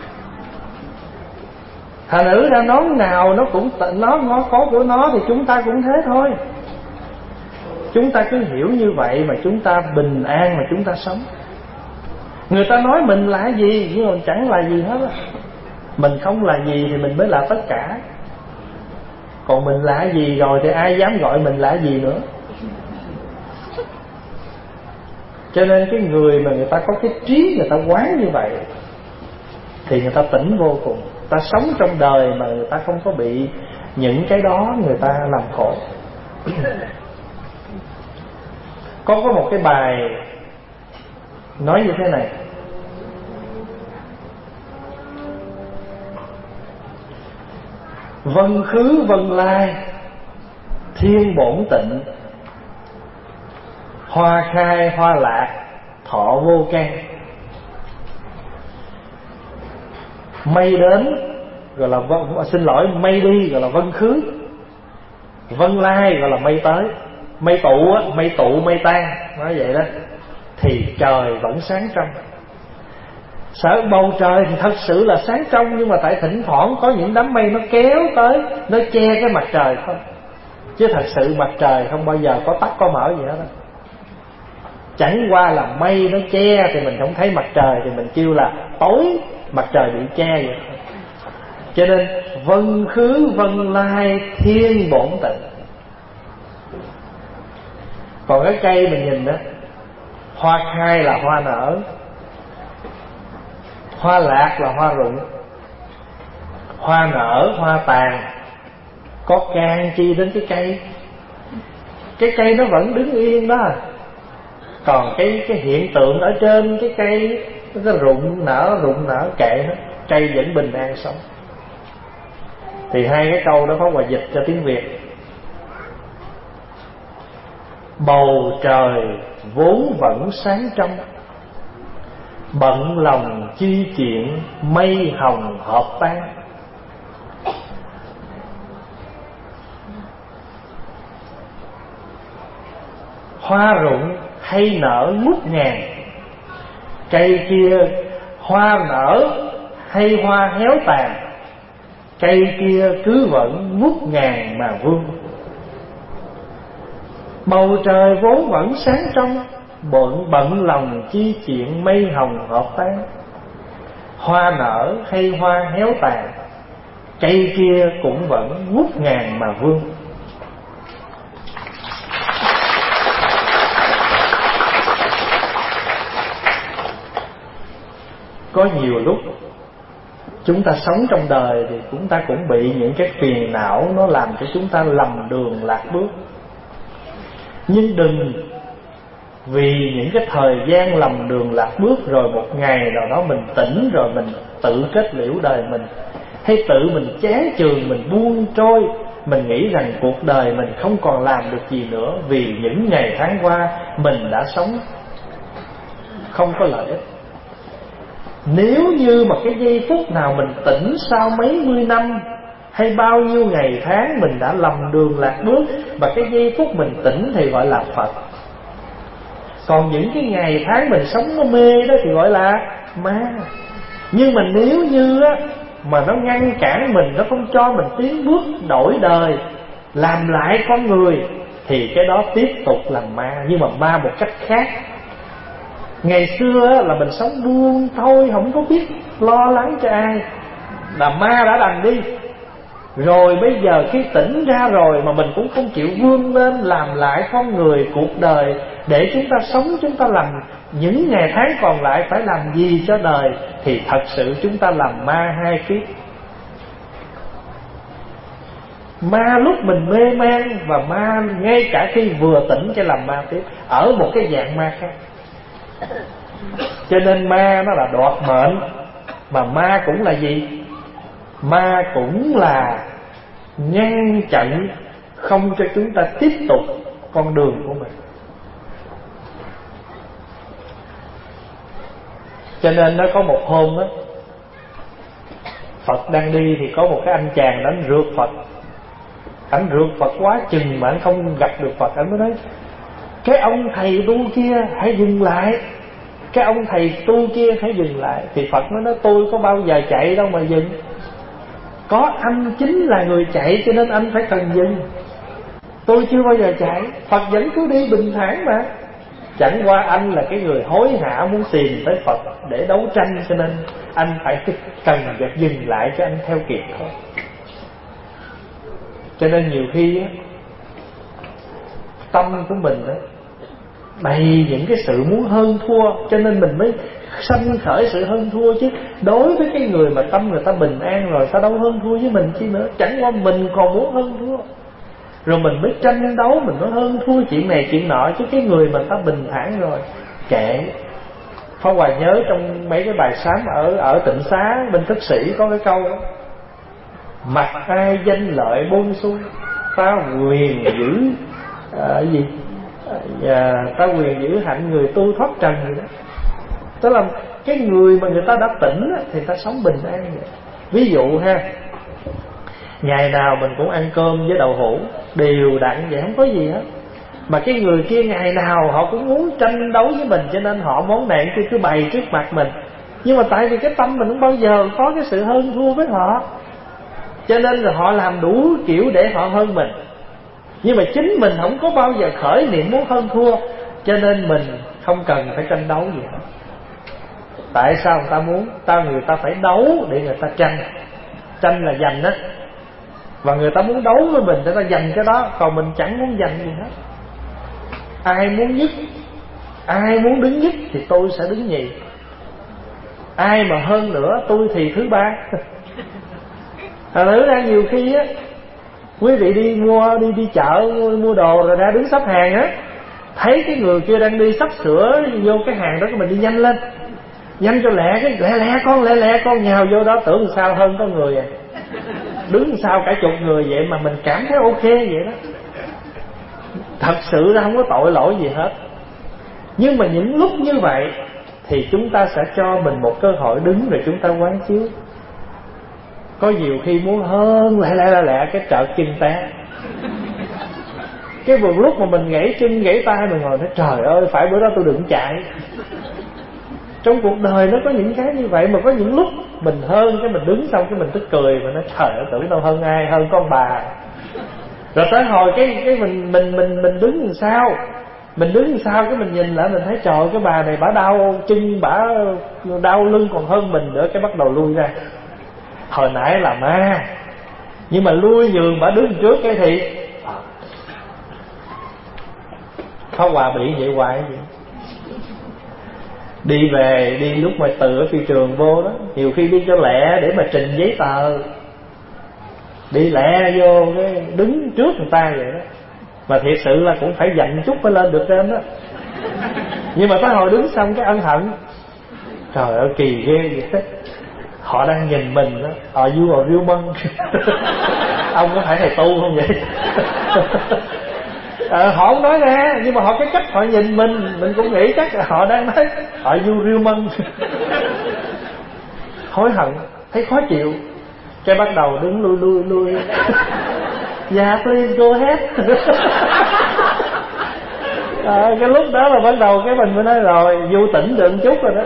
Thành nữ ra ngón nào nó cũng nó nó có của nó thì chúng ta cũng thế thôi. Chúng ta cứ hiểu như vậy mà chúng ta bình an mà chúng ta sống. Người ta nói mình là gì nhưng mà chẳng là gì hết. Mình không là gì thì mình mới là tất cả. Còn mình là gì rồi thì ai dám gọi mình là gì nữa. Cho nên cái người mà người ta có cái trí, người ta quán như vậy thì người ta tỉnh vô cùng. Ta sống trong đời mà người ta không có bị những cái đó người ta làm khổ. Có có một cái bài nói như thế này: vân khứ vân lai, thiên bổn tịnh, hoa khai hoa lạc, thọ vô can. Mây đến gọi là vân, xin lỗi, mây đi gọi là vân khứ, vân lai gọi là mây tới. Mây tụ á, mây tụ mây tan, nói vậy đó. Thì trời vẫn sáng trong. Sở bầu trời thì thật sự là sáng trong, nhưng mà tại thỉnh thoảng có những đám mây nó kéo tới, nó che cái mặt trời thôi. Chứ thật sự mặt trời không bao giờ có tắt có mở gì hết đó. Chẳng qua là mây nó che thì mình không thấy mặt trời, thì mình kêu là tối, mặt trời bị che vậy. Cho nên vân khứ vân lai, thiên bổn tịnh. Còn cái cây mình nhìn đó, hoa khai là hoa nở, hoa lạc là hoa rụng. Hoa nở, hoa tàn, có can chi đến cái cây. Cái cây nó vẫn đứng yên đó. Còn cái cái hiện tượng ở trên cái cây, nó rụng nở rụng nở kệ nó, cây vẫn bình an sống. Thì hai cái câu đó Pháp Hòa dịch cho tiếng Việt. Bầu trời vốn vẫn sáng trong, bận lòng chi chuyện mây hồng hợp tan. Hoa rụng hay nở ngút ngàn, cây kia hoa nở hay hoa héo tàn, cây kia cứ vẫn ngút ngàn mà vương. Bầu trời vốn vẫn sáng trong, bận bận lòng chi chuyện mây hồng hợp tan. Hoa nở hay hoa héo tàn, cây kia cũng vẫn ngút ngàn mà vương. Có nhiều lúc chúng ta sống trong đời thì chúng ta cũng bị những cái phiền não nó làm cho chúng ta lầm đường lạc bước. Nhưng đừng vì những cái thời gian lầm đường lạc bước rồi một ngày nào đó mình tỉnh rồi mình tự kết liễu đời mình, hay tự mình chán chường, mình buông trôi, mình nghĩ rằng cuộc đời mình không còn làm được gì nữa, vì những ngày tháng qua mình đã sống không có lợi ích. Nếu như mà cái giây phút nào mình tỉnh sau mấy mươi năm hay bao nhiêu ngày tháng mình đã lầm đường lạc bước, và cái giây phút mình tỉnh thì gọi là Phật. Còn những cái ngày tháng mình sống nó mê đó thì gọi là ma. Nhưng mà nếu như á, mà nó ngăn cản mình, nó không cho mình tiến bước đổi đời, làm lại con người, thì cái đó tiếp tục làm ma, nhưng mà ma một cách khác. Ngày xưa là mình sống buông thôi, không có biết lo lắng cho ai, là ma đã đành đi. Rồi bây giờ khi tỉnh ra rồi mà mình cũng không chịu vươn lên làm lại con người, cuộc đời để chúng ta sống, chúng ta làm những ngày tháng còn lại phải làm gì cho đời, thì thật sự chúng ta làm ma hai kiếp. Ma lúc mình mê man, và ma ngay cả khi vừa tỉnh cái làm ma tiếp, ở một cái dạng ma khác. Cho nên ma nó là đoạt mệnh, mà ma cũng là gì? Ma cũng là ngăn chặn không cho chúng ta tiếp tục con đường của mình. Cho nên nó có một hôm á, Phật đang đi thì có một cái anh chàng đánh rượt Phật. Anh rượt Phật quá chừng mà anh không gặp được Phật. Anh mới nói: cái ông thầy tu kia hãy dừng lại, cái ông thầy tu kia hãy dừng lại. Thì Phật mới nói: tôi có bao giờ chạy đâu mà dừng, có anh chính là người chạy cho nên anh phải cần dừng. Tôi chưa bao giờ chạy, Phật vẫn cứ đi bình thản mà. Chẳng qua anh là cái người hối hả muốn tìm tới Phật để đấu tranh, cho nên anh phải cần việc dừng lại cho anh theo kịp thôi. Cho nên nhiều khi á, tâm của mình á, đầy những cái sự muốn hơn thua, cho nên mình mới sanh khởi sự hơn thua. Chứ đối với cái người mà tâm người ta bình an rồi, sao đâu hơn thua với mình chi nữa. Chẳng qua mình còn muốn hơn thua, rồi mình mới tranh đấu, mình mới hơn thua chuyện này chuyện nọ. Chứ cái người mà ta bình thản rồi, kệ. Pháp Hòa nhớ trong mấy cái bài sám ở ở Tịnh Xá bên Thức Sĩ có cái câu đó: mặc ai danh lợi bôn xuôi, ta quyền giữ à, gì à, ta quyền giữ hạnh người tu thoát trần vậy đó. Tức là cái người mà người ta đã tỉnh á, thì ta sống bình an vậy. Ví dụ ha, ngày nào mình cũng ăn cơm với đậu hũ đều đặn vậy, không có gì hết. Mà cái người kia ngày nào họ cũng muốn tranh đấu với mình, cho nên họ món này kia cứ bày trước mặt mình. Nhưng mà tại vì cái tâm mình không bao giờ có cái sự hơn thua với họ, cho nên là họ làm đủ kiểu để họ hơn mình. Nhưng mà chính mình không có bao giờ khởi niệm muốn hơn thua, cho nên mình không cần phải tranh đấu gì hết. Tại sao người ta muốn? Ta người ta phải đấu để người ta tranh. Tranh là giành á. Và người ta muốn đấu với mình để ta giành cái đó, còn mình chẳng muốn giành gì hết. Ai muốn nhất, ai muốn đứng nhất thì tôi sẽ đứng nhì. Ai mà hơn nữa tôi thì thứ ba. Thật nữ ra nhiều khi á, quý vị đi mua đi đi chợ mua, mua đồ rồi ra đứng xếp hàng á, thấy cái người kia đang đi sắp sửa vô cái hàng đó, mình đi nhanh lên, nhanh cho lẹ, cái lẹ lẹ con lẹ lẹ con nhào vô đó, tưởng sao hơn có người à. Đứng sau cả chục người vậy mà mình cảm thấy ok vậy đó. Thật sự ra không có tội lỗi gì hết. Nhưng mà những lúc như vậy thì chúng ta sẽ cho mình một cơ hội đứng rồi chúng ta quán chiếu. Có nhiều khi muốn hơn lẹ lẹ lẹ lẹ cái trợt chân té. Cái vừa lúc mà mình gãy chân gãy tay mình ngồi nói trời ơi, phải bữa đó tôi đừng chạy. Trong cuộc đời nó có những cái như vậy. Mà có những lúc mình hơn cái mình đứng xong cái mình tức cười, mà nói trời ơi, tưởng đâu hơn ai, hơn con bà. Rồi tới hồi cái cái mình mình mình mình đứng làm sao, mình đứng làm sao cái mình nhìn lại mình thấy trời ơi, cái bà này bả đau chân, bả đau lưng còn hơn mình nữa, cái bắt đầu lui ra. Hồi nãy là ma, nhưng mà lui nhường bả đứng trước cái thì Pháp Hòa bị vậy hoài vậy. Đi về, đi lúc mà từ ở phi trường vô đó, nhiều khi đi cho lẹ để mà trình giấy tờ, đi lẹ vô cái đứng trước người ta vậy đó. Mà thiệt sự là cũng phải dành chút mới lên được trên đó. Nhưng mà tới hồi đứng xong cái ân hận, trời ơi kỳ ghê vậy đó. Họ đang nhìn mình đó, are you a real monk? Ông có phải thầy tu không vậy? À, họ không nói ra, nhưng mà họ cái cách họ nhìn mình, mình cũng nghĩ chắc là họ đang nói are you real monk? Hối hận, thấy khó chịu, cái bắt đầu đứng lui lui lui. Yeah, please go ahead. À, cái lúc đó là bắt đầu cái mình mới nói rồi, vô tỉnh được một chút rồi đó.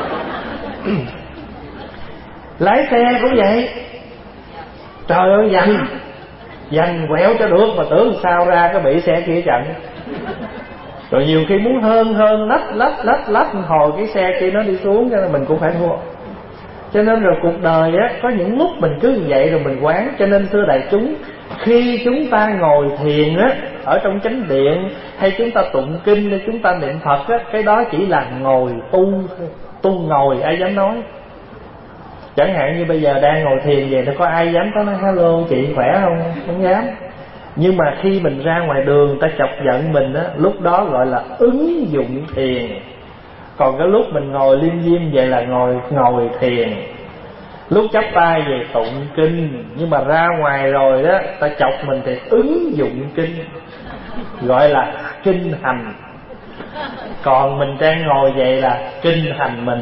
Lái xe cũng vậy, trời ơi dành dành quẹo cho được, mà tưởng sao ra cái bị xe kia chặn. Rồi nhiều khi muốn hơn hơn lách lách lách lách hồi cái xe kia nó đi xuống, cho nên mình cũng phải thua. Cho nên rồi cuộc đời á, có những lúc mình cứ như vậy rồi mình quán. Cho nên thưa đại chúng, khi chúng ta ngồi thiền á, ở trong chánh điện, hay chúng ta tụng kinh, hay chúng ta niệm Phật á, cái đó chỉ là ngồi tu, tu ngồi ai dám nói. Chẳng hạn như bây giờ đang ngồi thiền vậy, nó có ai dám có nói hello chị khỏe không? Không dám. Nhưng mà khi mình ra ngoài đường ta chọc giận mình á, lúc đó gọi là ứng dụng thiền. Còn cái lúc mình ngồi liêm diêm vậy là ngồi ngồi thiền. Lúc chắp tay về tụng kinh, nhưng mà ra ngoài rồi đó, ta chọc mình thì ứng dụng kinh, gọi là kinh hành. Còn mình đang ngồi vậy là kinh hành mình.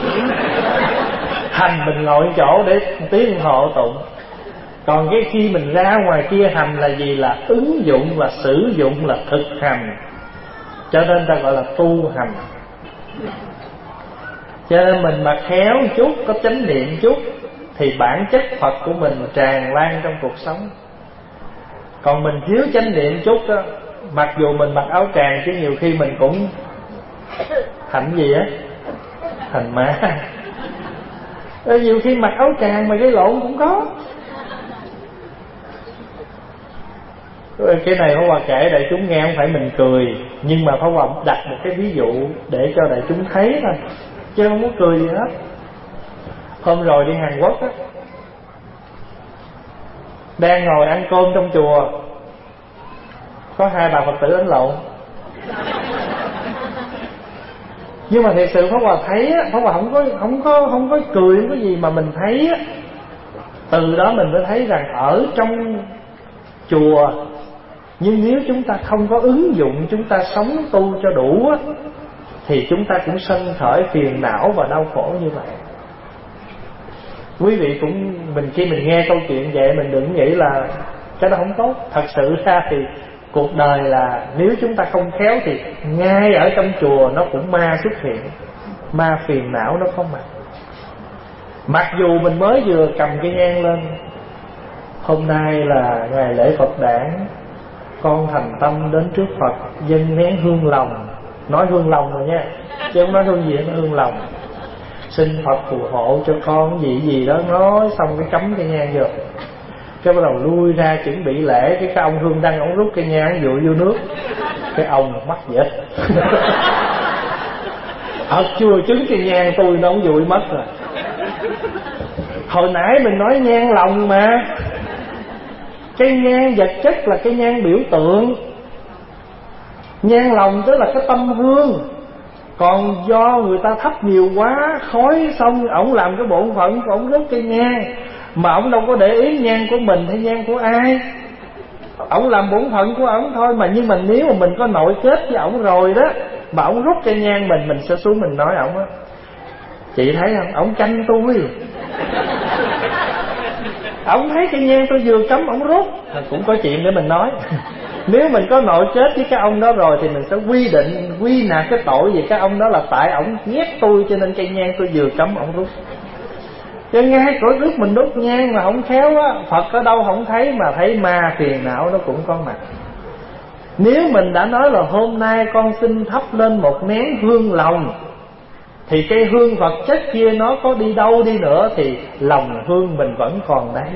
Hành mình ngồi chỗ để tiếng hộ tụng. Còn cái khi mình ra ngoài kia hành là gì? Là ứng dụng, là sử dụng, là thực hành. Cho nên ta gọi là tu hành. Cho nên mình mà khéo một chút, có chánh niệm chút, thì bản chất Phật của mình tràn lan trong cuộc sống. Còn mình thiếu chánh niệm chút đó, mặc dù mình mặc áo tràng chứ nhiều khi mình cũng hành gì á, hành ma. Nhiều khi mặc áo tràng mà gây lộn cũng có. Cái này Pháp Hòa kể đại chúng nghe không phải mình cười, nhưng mà Pháp Hòa đặt một cái ví dụ để cho đại chúng thấy thôi, chứ không có cười gì hết. Hôm rồi đi Hàn Quốc á, đang ngồi ăn cơm trong chùa, có hai bà Phật tử đánh lộn. Nhưng mà thiệt sự Pháp Hòa thấy á, Pháp Hòa không có không có không có cười, không có gì, mà mình thấy á, từ đó mình mới thấy rằng ở trong chùa, nhưng nếu chúng ta không có ứng dụng, chúng ta sống tu cho đủ á, thì chúng ta cũng sanh khởi phiền não và đau khổ như vậy. Quý vị cũng, mình khi mình nghe câu chuyện vậy, mình đừng nghĩ là cái đó không tốt. Thật sự ra thì cuộc đời là nếu chúng ta không khéo thì ngay ở trong chùa nó cũng ma xuất hiện, ma phiền não nó có mặt. Mặc dù mình mới vừa cầm cây nhang lên, hôm nay là ngày lễ Phật đản, con thành tâm đến trước Phật dâng nén hương lòng. Nói hương lòng rồi nha, chứ không nói hương gì, nói hương lòng. Xin Phật phù hộ cho con gì gì đó. Nói xong cái cắm cây nhang vô, cái bắt đầu lui ra chuẩn bị lễ. Cái cái ông hương đăng, ông rút cây nhang dụi vô nước, cái ông mắc vậy. Thật chưa chứng cây nhang tôi nó ông dụi mất rồi. Hồi nãy mình nói nhang lòng mà, cái nhang vật chất là cái nhang biểu tượng, nhang lòng tức là cái tâm hương. Còn do người ta thắp nhiều quá, khói xong ổng làm cái bổn phận của ổng rút cây nhang, mà ổng đâu có để ý nhang của mình hay nhang của ai. Ổng làm bổn phận của ổng thôi. Mà nhưng mà nếu mà mình có nội kết với ổng rồi đó, mà ổng rút cây nhang mình, mình sẽ xuống mình nói ổng á: chị thấy không, ổng canh tôi. Ổng thấy cây nhang tôi vừa cấm ổng rút, cũng có chuyện để mình nói. Nếu mình có nội kết với cái ông đó rồi thì mình sẽ quy định, quy nạp cái tội về cái ông đó là tại ổng ghét tôi, cho nên cây nhang tôi vừa cấm ổng rút. Cho ngay cõi lúc mình đốt nhang mà không khéo á, Phật ở đâu không thấy mà thấy ma phiền não nó cũng có mặt. Nếu mình đã nói là hôm nay con xin thắp lên một nén hương lòng, thì cái hương vật chất kia nó có đi đâu đi nữa thì lòng hương mình vẫn còn đấy.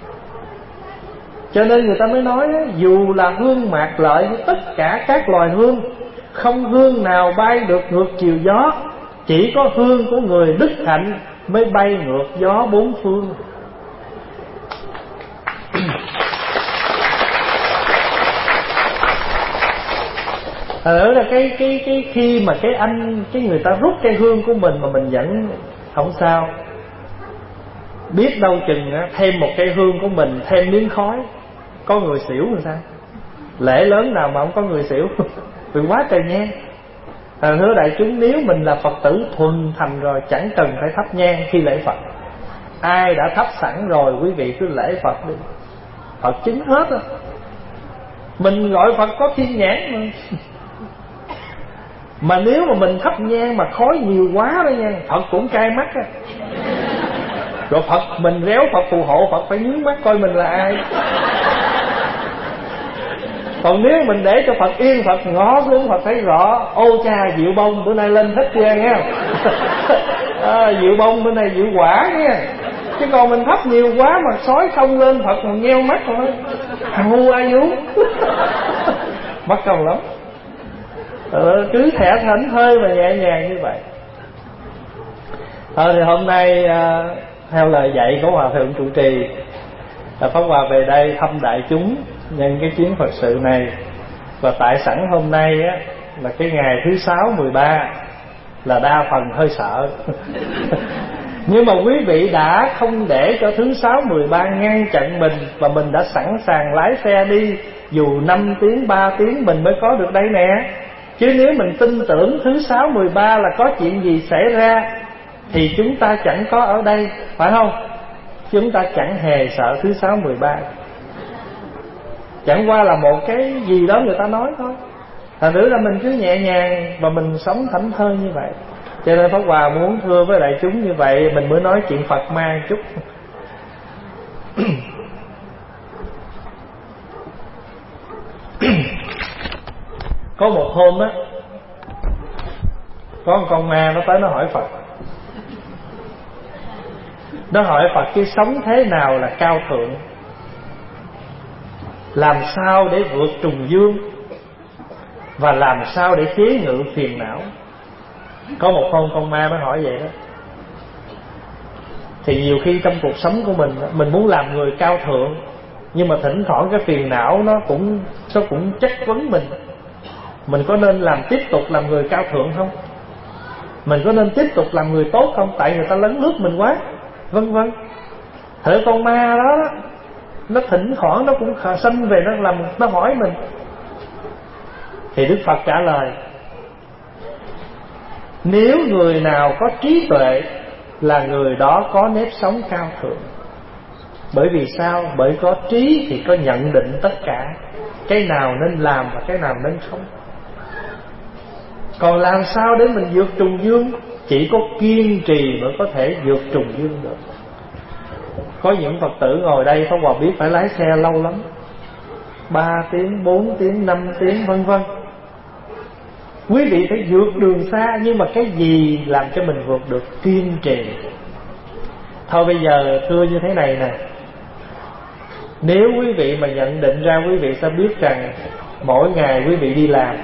Cho nên người ta mới nói dù là hương mạt lợi với tất cả các loài hương, không hương nào bay được ngược chiều gió, chỉ có hương của người đức hạnh mới bay ngược gió bốn phương. Thật là cái cái cái khi mà cái anh cái người ta rút cây hương của mình mà mình vẫn không sao, biết đâu chừng á, thêm một cây hương của mình, thêm miếng khói, có người xỉu làm sao? Lễ lớn nào mà không có người xỉu? Vì quá trời nhang. À, thưa đại chúng, nếu mình là Phật tử thuần thành rồi, chẳng cần phải thắp nhang khi lễ Phật. Ai đã thắp sẵn rồi, quý vị cứ lễ Phật đi, Phật chứng hết á. Mình gọi Phật có thiên nhãn mà. Mà nếu mà mình thắp nhang mà khói nhiều quá đó nha, Phật cũng cay mắt á. Rồi Phật mình réo Phật phù hộ, Phật phải nhướng mắt coi mình là ai. Còn nếu mình để cho Phật yên, Phật ngó xuống, Phật thấy rõ, ô cha Diệu Bông bữa nay lên thích ghê nghe. À, Diệu Bông bữa nay Diệu Quả nghe. Chứ còn mình thắp nhiều quá mà sói không lên, Phật còn nheo mắt thôi. Ngu ai vú. Mất công lắm. Ừ, cứ thẻ thảnh thơi và nhẹ nhàng như vậy. Thôi thì hôm nay uh, theo lời dạy của Hòa Thượng trụ trì, là Pháp Hòa về đây thăm đại chúng nhân cái chuyến Phật sự này. Và tại sẵn hôm nay á, là cái ngày thứ sáu mười ba, là đa phần hơi sợ. Nhưng mà quý vị đã không để cho thứ sáu mười ba ngăn chặn mình, và mình đã sẵn sàng lái xe đi, dù năm tiếng, ba tiếng mình mới có được đây nè. Chứ nếu mình tin tưởng thứ sáu mười ba là có chuyện gì xảy ra thì chúng ta chẳng có ở đây, phải không? Chúng ta chẳng hề sợ thứ sáu mười ba. Chẳng qua là một cái gì đó người ta nói thôi. Thành thử là mình cứ nhẹ nhàng và mình sống thảnh thơi như vậy. Cho nên Pháp Hòa muốn thưa với đại chúng như vậy, mình mới nói chuyện Phật ma chút. Có một hôm á, có một con ma nó tới nó hỏi Phật. Nó hỏi Phật cái sống thế nào là cao thượng, làm sao để vượt trùng dương, và làm sao để chế ngự phiền não. Có một hôm con ma nó hỏi vậy đó. Thì nhiều khi trong cuộc sống của mình, mình muốn làm người cao thượng, nhưng mà thỉnh thoảng cái phiền não nó cũng nó cũng chất vấn mình. Mình có nên làm tiếp tục làm người cao thượng không? Mình có nên tiếp tục làm người tốt không? Tại người ta lấn lướt mình quá, vân vân. Thế con ma đó, đó nó thỉnh thoảng nó cũng sanh về nó làm nó hỏi mình. Thì Đức Phật trả lời: nếu người nào có trí tuệ là người đó có nếp sống cao thượng. Bởi vì sao? Bởi có trí thì có nhận định tất cả, cái nào nên làm và cái nào nên không. Còn làm sao để mình vượt trùng dương? Chỉ có kiên trì mới có thể vượt trùng dương được. Có những Phật tử ngồi đây Pháp Hòa biết phải lái xe lâu lắm, ba tiếng, bốn tiếng, năm tiếng vân vân. Quý vị phải vượt đường xa, nhưng mà cái gì làm cho mình vượt được? Kiên trì. Thôi bây giờ thưa như thế này nè, nếu quý vị mà nhận định ra, quý vị sẽ biết rằng mỗi ngày quý vị đi làm,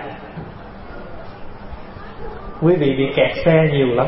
quý vị bị kẹt xe nhiều lắm.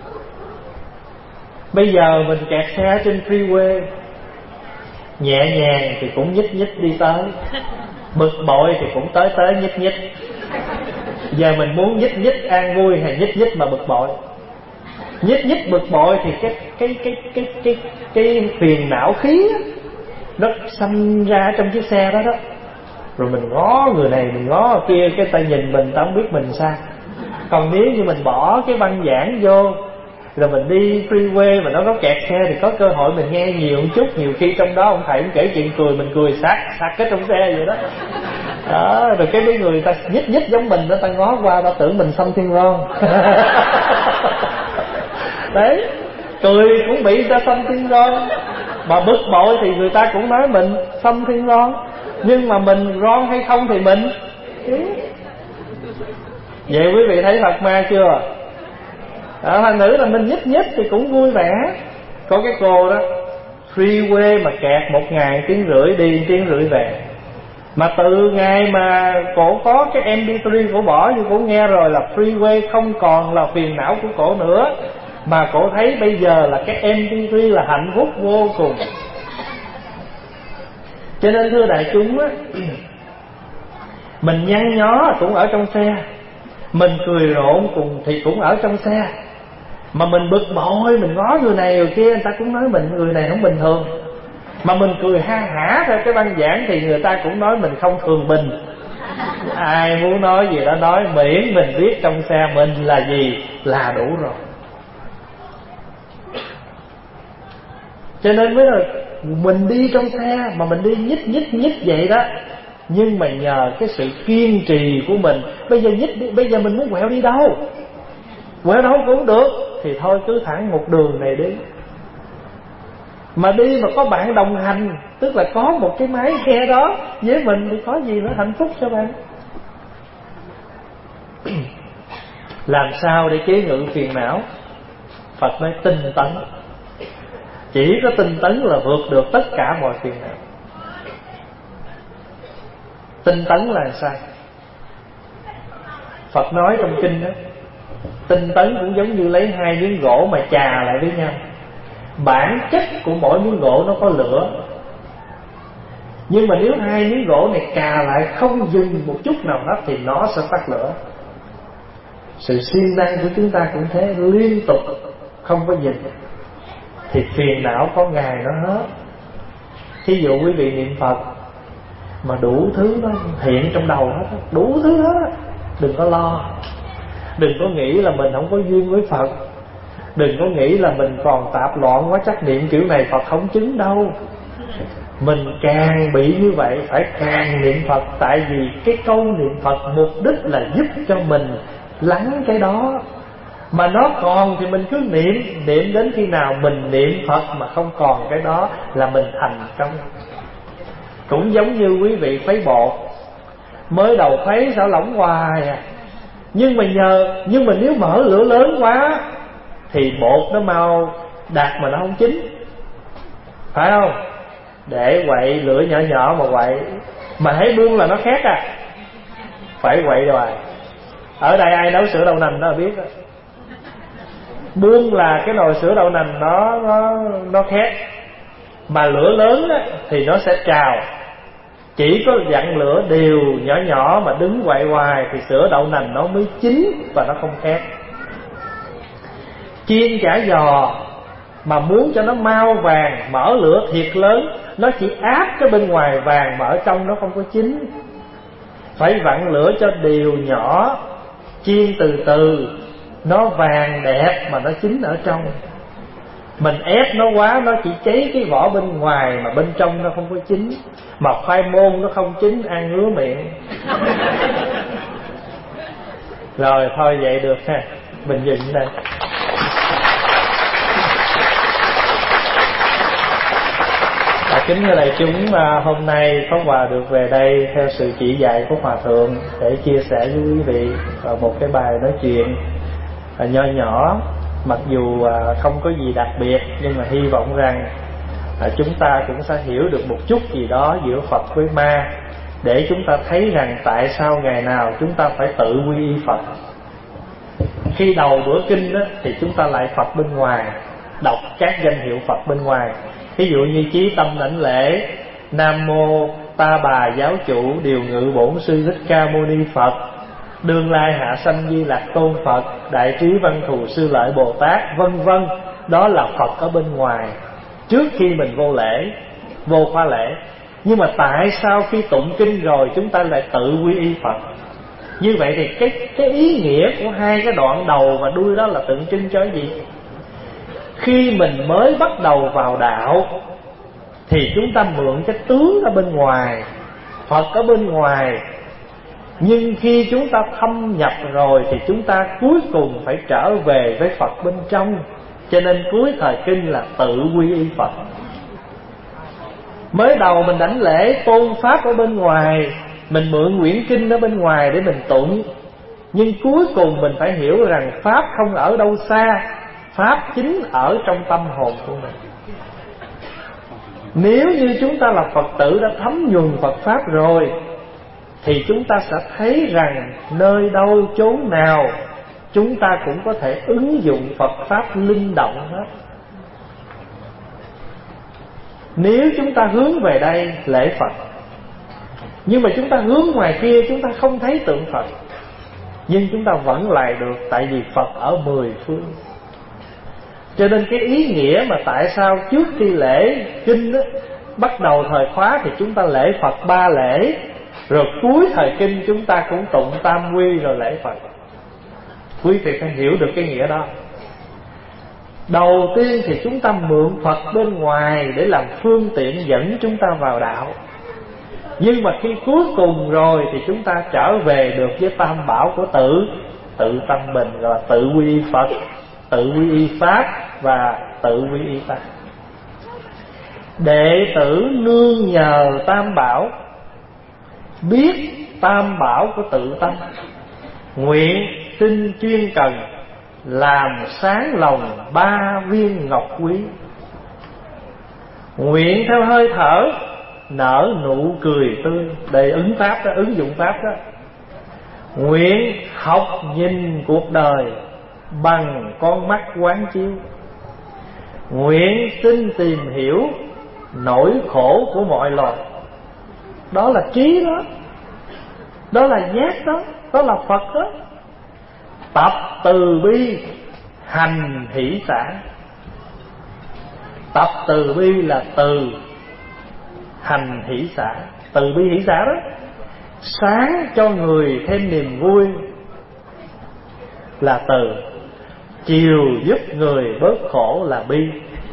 Bây giờ mình kẹt xe trên freeway, nhẹ nhàng thì cũng nhích nhích đi tới, bực bội thì cũng tới tới nhích nhích. Giờ mình muốn nhích nhích an vui hay nhích nhích mà bực bội? Nhích nhích bực bội thì cái cái cái cái cái cái phiền não khí á, nó sanh ra trong chiếc xe đó đó. Rồi mình ngó người này, mình ngó người kia, cái ta nhìn mình, ta không biết mình sao. Còn nếu như mình bỏ cái băng giảng vô, rồi mình đi freeway mà nó có kẹt xe, thì có cơ hội mình nghe nhiều một chút. Nhiều khi trong đó ông thầy cũng kể chuyện cười, mình cười sát sát cái trong xe vậy đó. Đó, rồi cái mấy người ta nhích nhích giống mình đó, ta ngó qua ta tưởng mình xăm thiên ron. Đấy, cười cũng bị người ta xăm thiên ron, mà bực bội thì người ta cũng nói mình xăm thiên ron. Nhưng mà mình ron hay không thì mình. Vậy quý vị thấy Phật ma chưa? À, thành nữ là mình nhích nhích thì cũng vui vẻ. Có cái cô đó freeway mà kẹt một ngày tiếng rưỡi đi, tiếng rưỡi về. Mà từ ngày mà cổ có cái em pê ba cổ bỏ, như cổ nghe rồi là freeway không còn là phiền não của cổ nữa, mà cổ thấy bây giờ là cái em pê ba là hạnh phúc vô cùng. Cho nên thưa đại chúng á, mình nhăn nhó cũng ở trong xe, mình cười rộn cùng thì cũng ở trong xe. Mà mình bực bội, mình ngó người này người kia, người ta cũng nói mình người này không bình thường. Mà mình cười ha hả theo cái băng giảng thì người ta cũng nói mình không thường bình. Ai muốn nói gì đó nói, miễn mình biết trong xe mình là gì là đủ rồi. Cho nên mới là mình đi trong xe mà mình đi nhích nhích nhích vậy đó, nhưng mà nhờ cái sự kiên trì của mình. Bây giờ nhích đi, bây giờ mình muốn quẹo đi đâu, quẹo đâu cũng được, thì thôi cứ thẳng một đường này đi. Mà đi mà có bạn đồng hành, tức là có một cái máy nghe đó với mình, thì có gì nữa hạnh phúc cho bạn. Làm sao để chế ngự phiền não? Phật nói tinh tấn. Chỉ có tinh tấn là vượt được tất cả mọi phiền não. Tinh tấn là sao? Phật nói trong kinh đó, tinh tấn cũng giống như lấy hai miếng gỗ mà chà lại với nhau. Bản chất của mỗi miếng gỗ nó có lửa, nhưng mà nếu hai miếng gỗ này cà lại không dừng một chút nào hết thì nó sẽ phát lửa. Sự siêng năng của chúng ta cũng thế, liên tục không có dừng. thì phiền não có ngày nó hết. Thí dụ quý vị niệm Phật mà đủ thứ nó hiện trong đầu hết, đủ thứ hết, đừng có lo. Đừng có nghĩ là mình không có duyên với Phật. Đừng có nghĩ là mình còn tạp loạn quá, chắc niệm kiểu này Phật không chứng đâu. Mình càng bị như vậy phải càng niệm Phật. Tại vì cái câu niệm Phật mục đích là giúp cho mình lắng cái đó. Mà nó còn thì mình cứ niệm. Niệm đến khi nào mình niệm Phật mà không còn cái đó là mình thành công. Cũng giống như quý vị khuấy bột, mới đầu khuấy sao lỏng hoài à. Nhưng mà nhờ Nhưng mà nếu mở lửa lớn quá thì bột nó mau đạt mà nó không chín, phải không? Để quậy lửa nhỏ nhỏ mà quậy, mà thấy buông là nó khét à. Phải quậy rồi. Ở đây ai nấu sữa đậu nành đó biết đó. Buông là cái nồi sữa đậu nành nó nó nó khét. Mà lửa lớn á, thì nó sẽ trào. Chỉ có dặn lửa đều nhỏ nhỏ mà đứng quậy hoài thì sữa đậu nành nó mới chín và nó không khét. Chiên chả giò mà muốn cho nó mau vàng, mở lửa thiệt lớn, nó chỉ áp cái bên ngoài vàng mà ở trong nó không có chín. Phải vặn lửa cho đều nhỏ, chiên từ từ, nó vàng đẹp mà nó chín ở trong. Mình ép nó quá, nó chỉ cháy cái vỏ bên ngoài mà bên trong nó không có chín. Mà khoai môn nó không chín, ăn ngứa miệng. Rồi thôi vậy được ha. Mình dừng đây. À, kính thưa đại chúng, hôm nay Pháp Hòa được về đây theo sự chỉ dạy của Hòa Thượng để chia sẻ với quý vị một cái bài nói chuyện nho nhỏ. Mặc dù không có gì đặc biệt, nhưng mà hy vọng rằng chúng ta cũng sẽ hiểu được một chút gì đó giữa Phật với ma, để chúng ta thấy rằng tại sao ngày nào chúng ta phải tự quy y Phật. Khi đầu bữa kinh đó, thì chúng ta lại Phật bên ngoài, đọc các danh hiệu Phật bên ngoài. Ví dụ như chí tâm đảnh lễ Nam mô Ta Bà Giáo Chủ Điều Ngự Bổn Sư Thích Ca Mâu Ni Phật, Đương Lai Hạ Sanh Di Lạc Tôn Phật, Đại Trí Văn Thù Sư Lợi Bồ Tát, vân vân. Đó là Phật ở bên ngoài, trước khi mình vô lễ, vô khóa lễ. Nhưng mà tại sao khi tụng kinh rồi chúng ta lại tự quy y Phật? Như vậy thì cái, cái ý nghĩa của hai cái đoạn đầu và đuôi đó là tượng trưng cho cái gì? Khi mình mới bắt đầu vào đạo thì chúng ta mượn cái tướng ở bên ngoài, Phật ở bên ngoài. Nhưng khi chúng ta thâm nhập rồi thì chúng ta cuối cùng phải trở về với Phật bên trong. Cho nên cuối thời kinh là tự quy y Phật. Mới đầu mình đảnh lễ tôn Pháp ở bên ngoài, mình mượn quyển kinh ở bên ngoài để mình tụng. Nhưng cuối cùng mình phải hiểu rằng Pháp không ở đâu xa, Pháp chính ở trong tâm hồn của mình. Nếu như chúng ta là Phật tử đã thấm nhuần Phật Pháp rồi thì chúng ta sẽ thấy rằng nơi đâu chốn nào chúng ta cũng có thể ứng dụng Phật Pháp linh động hết. Nếu chúng ta hướng về đây lễ Phật, nhưng mà chúng ta hướng ngoài kia chúng ta không thấy tượng Phật, nhưng chúng ta vẫn lại được, tại vì Phật ở mười phương. Cho nên cái ý nghĩa mà tại sao trước khi lễ kinh đó, bắt đầu thời khóa thì chúng ta lễ Phật ba lễ, rồi cuối thời kinh chúng ta cũng tụng tam quy rồi lễ Phật. Quý vị phải hiểu được cái nghĩa đó. Đầu tiên thì chúng ta mượn Phật bên ngoài để làm phương tiện dẫn chúng ta vào đạo. Nhưng mà khi cuối cùng rồi thì chúng ta trở về được với tam bảo của tự Tự tâm bình, gọi là tự quy y Phật, tự quy y Pháp và tự quy y Pháp. Đệ tử nương nhờ tam bảo, biết tam bảo của tự tâm, nguyện xin chuyên cần làm sáng lòng ba viên ngọc quý. Nguyện theo hơi thở nở nụ cười tươi. Đây ứng Pháp đó, ứng dụng Pháp đó. Nguyện học nhìn cuộc đời bằng con mắt quán chiếu. Nguyện xin tìm hiểu nỗi khổ của mọi loài. Đó là trí đó, đó là giác đó, đó là Phật đó. Tập từ bi hành hỷ xả. Tập từ bi là từ hành hỷ xả. Từ bi hỷ xả đó, sáng cho người thêm niềm vui là từ, chiều giúp người bớt khổ là bi.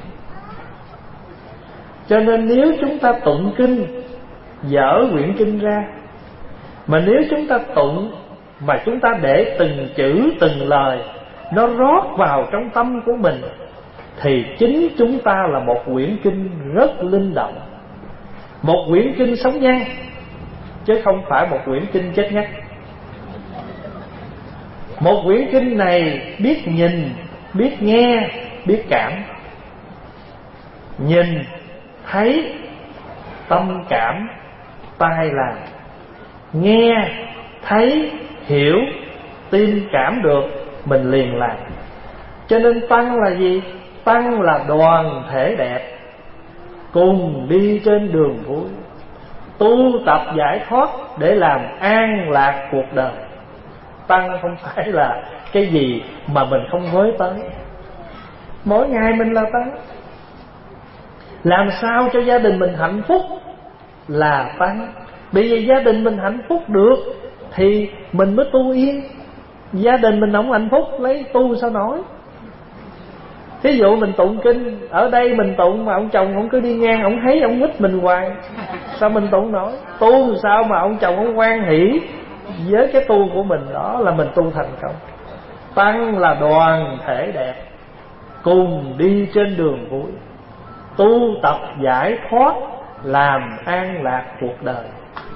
Cho nên nếu chúng ta tụng kinh, dở quyển kinh ra, mà nếu chúng ta tụng mà chúng ta để từng chữ từng lời nó rót vào trong tâm của mình, thì chính chúng ta là một quyển kinh rất linh động, một quyển kinh sống nhăn, chứ không phải một quyển kinh chết ngắt. Một quyển kinh này biết nhìn, biết nghe, biết cảm. Nhìn, thấy, tâm cảm, tai làm. Nghe, thấy, hiểu, tim cảm được, mình liền làm. Cho nên tăng là gì? Tăng là đoàn thể đẹp, cùng đi trên đường vui, tu tập giải thoát để làm an lạc cuộc đời. Tăng không phải là cái gì mà mình không với tới. Mỗi ngày mình là tăng. Làm sao cho gia đình mình hạnh phúc là tăng. Bởi vì gia đình mình hạnh phúc được thì mình mới tu yên. Gia đình mình không hạnh phúc lấy tu sao nổi. Thí dụ mình tụng kinh, ở đây mình tụng mà ông chồng ông cứ đi ngang, ông thấy ông quýt mình hoài, sao mình tụng nổi? Tu sao mà ông chồng ông hoan hỷ với cái tu của mình, đó là mình tu thành công. Tăng là đoàn thể đẹp, cùng đi trên đường vui, tu tập giải thoát, làm an lạc cuộc đời.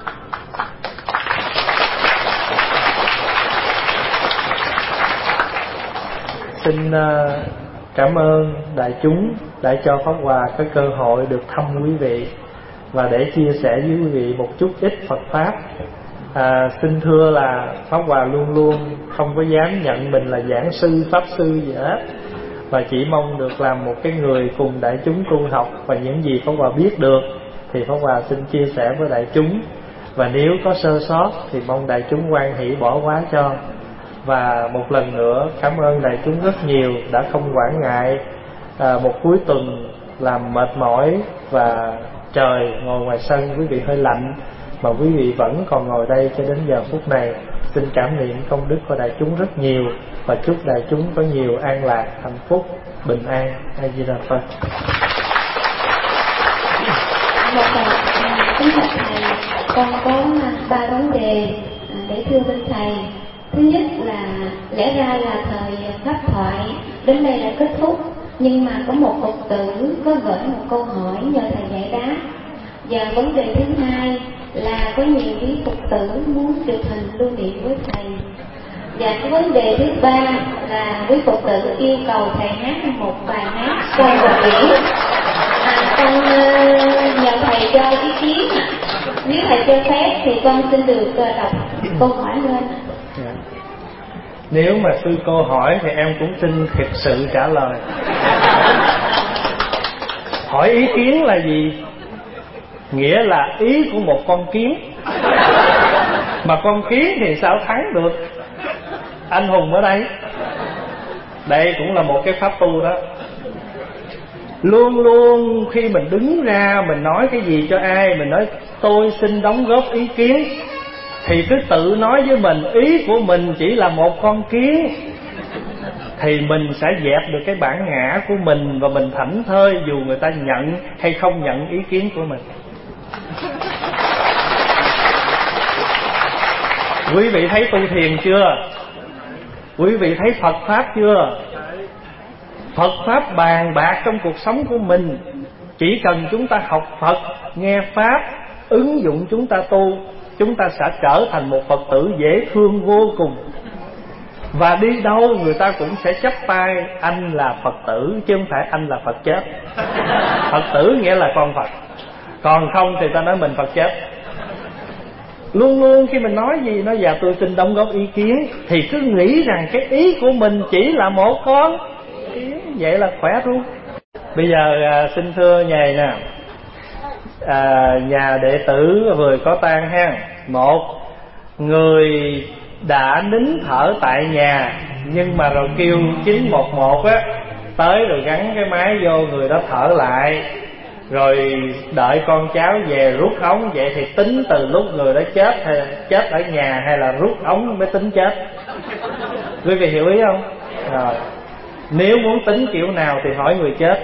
Xin cảm ơn đại chúng đã cho Pháp Hòa có cơ hội được thăm quý vị và để chia sẻ với quý vị một chút ít Phật Pháp. À, xin thưa là Pháp Hòa luôn luôn không có dám nhận mình là giảng sư, pháp sư gì hết, và chỉ mong được làm một cái người cùng đại chúng tu học, và những gì Pháp Hòa biết được thì Pháp Hòa xin chia sẻ với đại chúng, và nếu có sơ sót thì mong đại chúng hoan hỷ bỏ qua cho. Và một lần nữa cảm ơn đại chúng rất nhiều đã không quản ngại à, một cuối tuần làm mệt mỏi và trời ngồi ngoài sân quý vị hơi lạnh mà quý vị vẫn còn ngồi đây cho đến giờ phút này. Xin cảm niệm công đức của đại chúng rất nhiều và chúc đại chúng có nhiều an lạc, hạnh phúc, bình an. A Di Đà Phật. Kính thưa thầy, con có ba vấn đề để thưa bên thầy. Thứ nhất là lẽ ra là thời pháp thoại đến đây đã kết thúc, nhưng mà có một Phật tử có gửi một câu hỏi nhờ thầy giải đáp. Và vấn đề thứ hai là có nhiều quý Phật tử muốn chụp hình lưu niệm với thầy. Và cái vấn đề thứ ba là quý Phật tử yêu cầu thầy hát một bài hát con một biển. À, con uh, nhờ thầy cho ý kiến. Nếu thầy cho phép thì con xin được uh, đọc câu hỏi lên. Nếu mà sư cô hỏi thì em cũng xin thực sự trả lời. Hỏi ý kiến là gì? Nghĩa là ý của một con kiến. Mà con kiến thì sao thắng được anh hùng ở đây? Đây cũng là một cái pháp tu đó. Luôn luôn khi mình đứng ra mình nói cái gì cho ai, mình nói tôi xin đóng góp ý kiến, thì cứ tự nói với mình ý của mình chỉ là một con kiến, thì mình sẽ dẹp được cái bản ngã của mình và mình thảnh thơi dù người ta nhận hay không nhận ý kiến của mình. Quý vị thấy tu thiền chưa? Quý vị thấy Phật Pháp chưa? Phật Pháp bàn bạc trong cuộc sống của mình. Chỉ cần chúng ta học Phật, nghe Pháp, ứng dụng chúng ta tu, chúng ta sẽ trở thành một Phật tử dễ thương vô cùng. Và đi đâu người ta cũng sẽ chắp tay anh là Phật tử, chứ không phải anh là Phật chết. Phật tử nghĩa là con Phật, còn không thì ta nói mình Phật chết. Luôn luôn khi mình nói gì nói dạ tôi xin đóng góp ý kiến, thì cứ nghĩ rằng cái ý của mình chỉ là một con kiến, vậy là khỏe luôn. Bây giờ à, xin thưa nhầy nè, à, nhà đệ tử vừa có tang ha. Một người đã nín thở tại nhà, nhưng mà rồi kêu chín một một á, tới rồi gắn cái máy vô, người đó thở lại, rồi đợi con cháu về rút ống. Vậy thì tính từ lúc người đó chết hay chết ở nhà, hay là rút ống mới tính chết? Quý vị hiểu ý không? Rồi, nếu muốn tính kiểu nào thì hỏi người chết.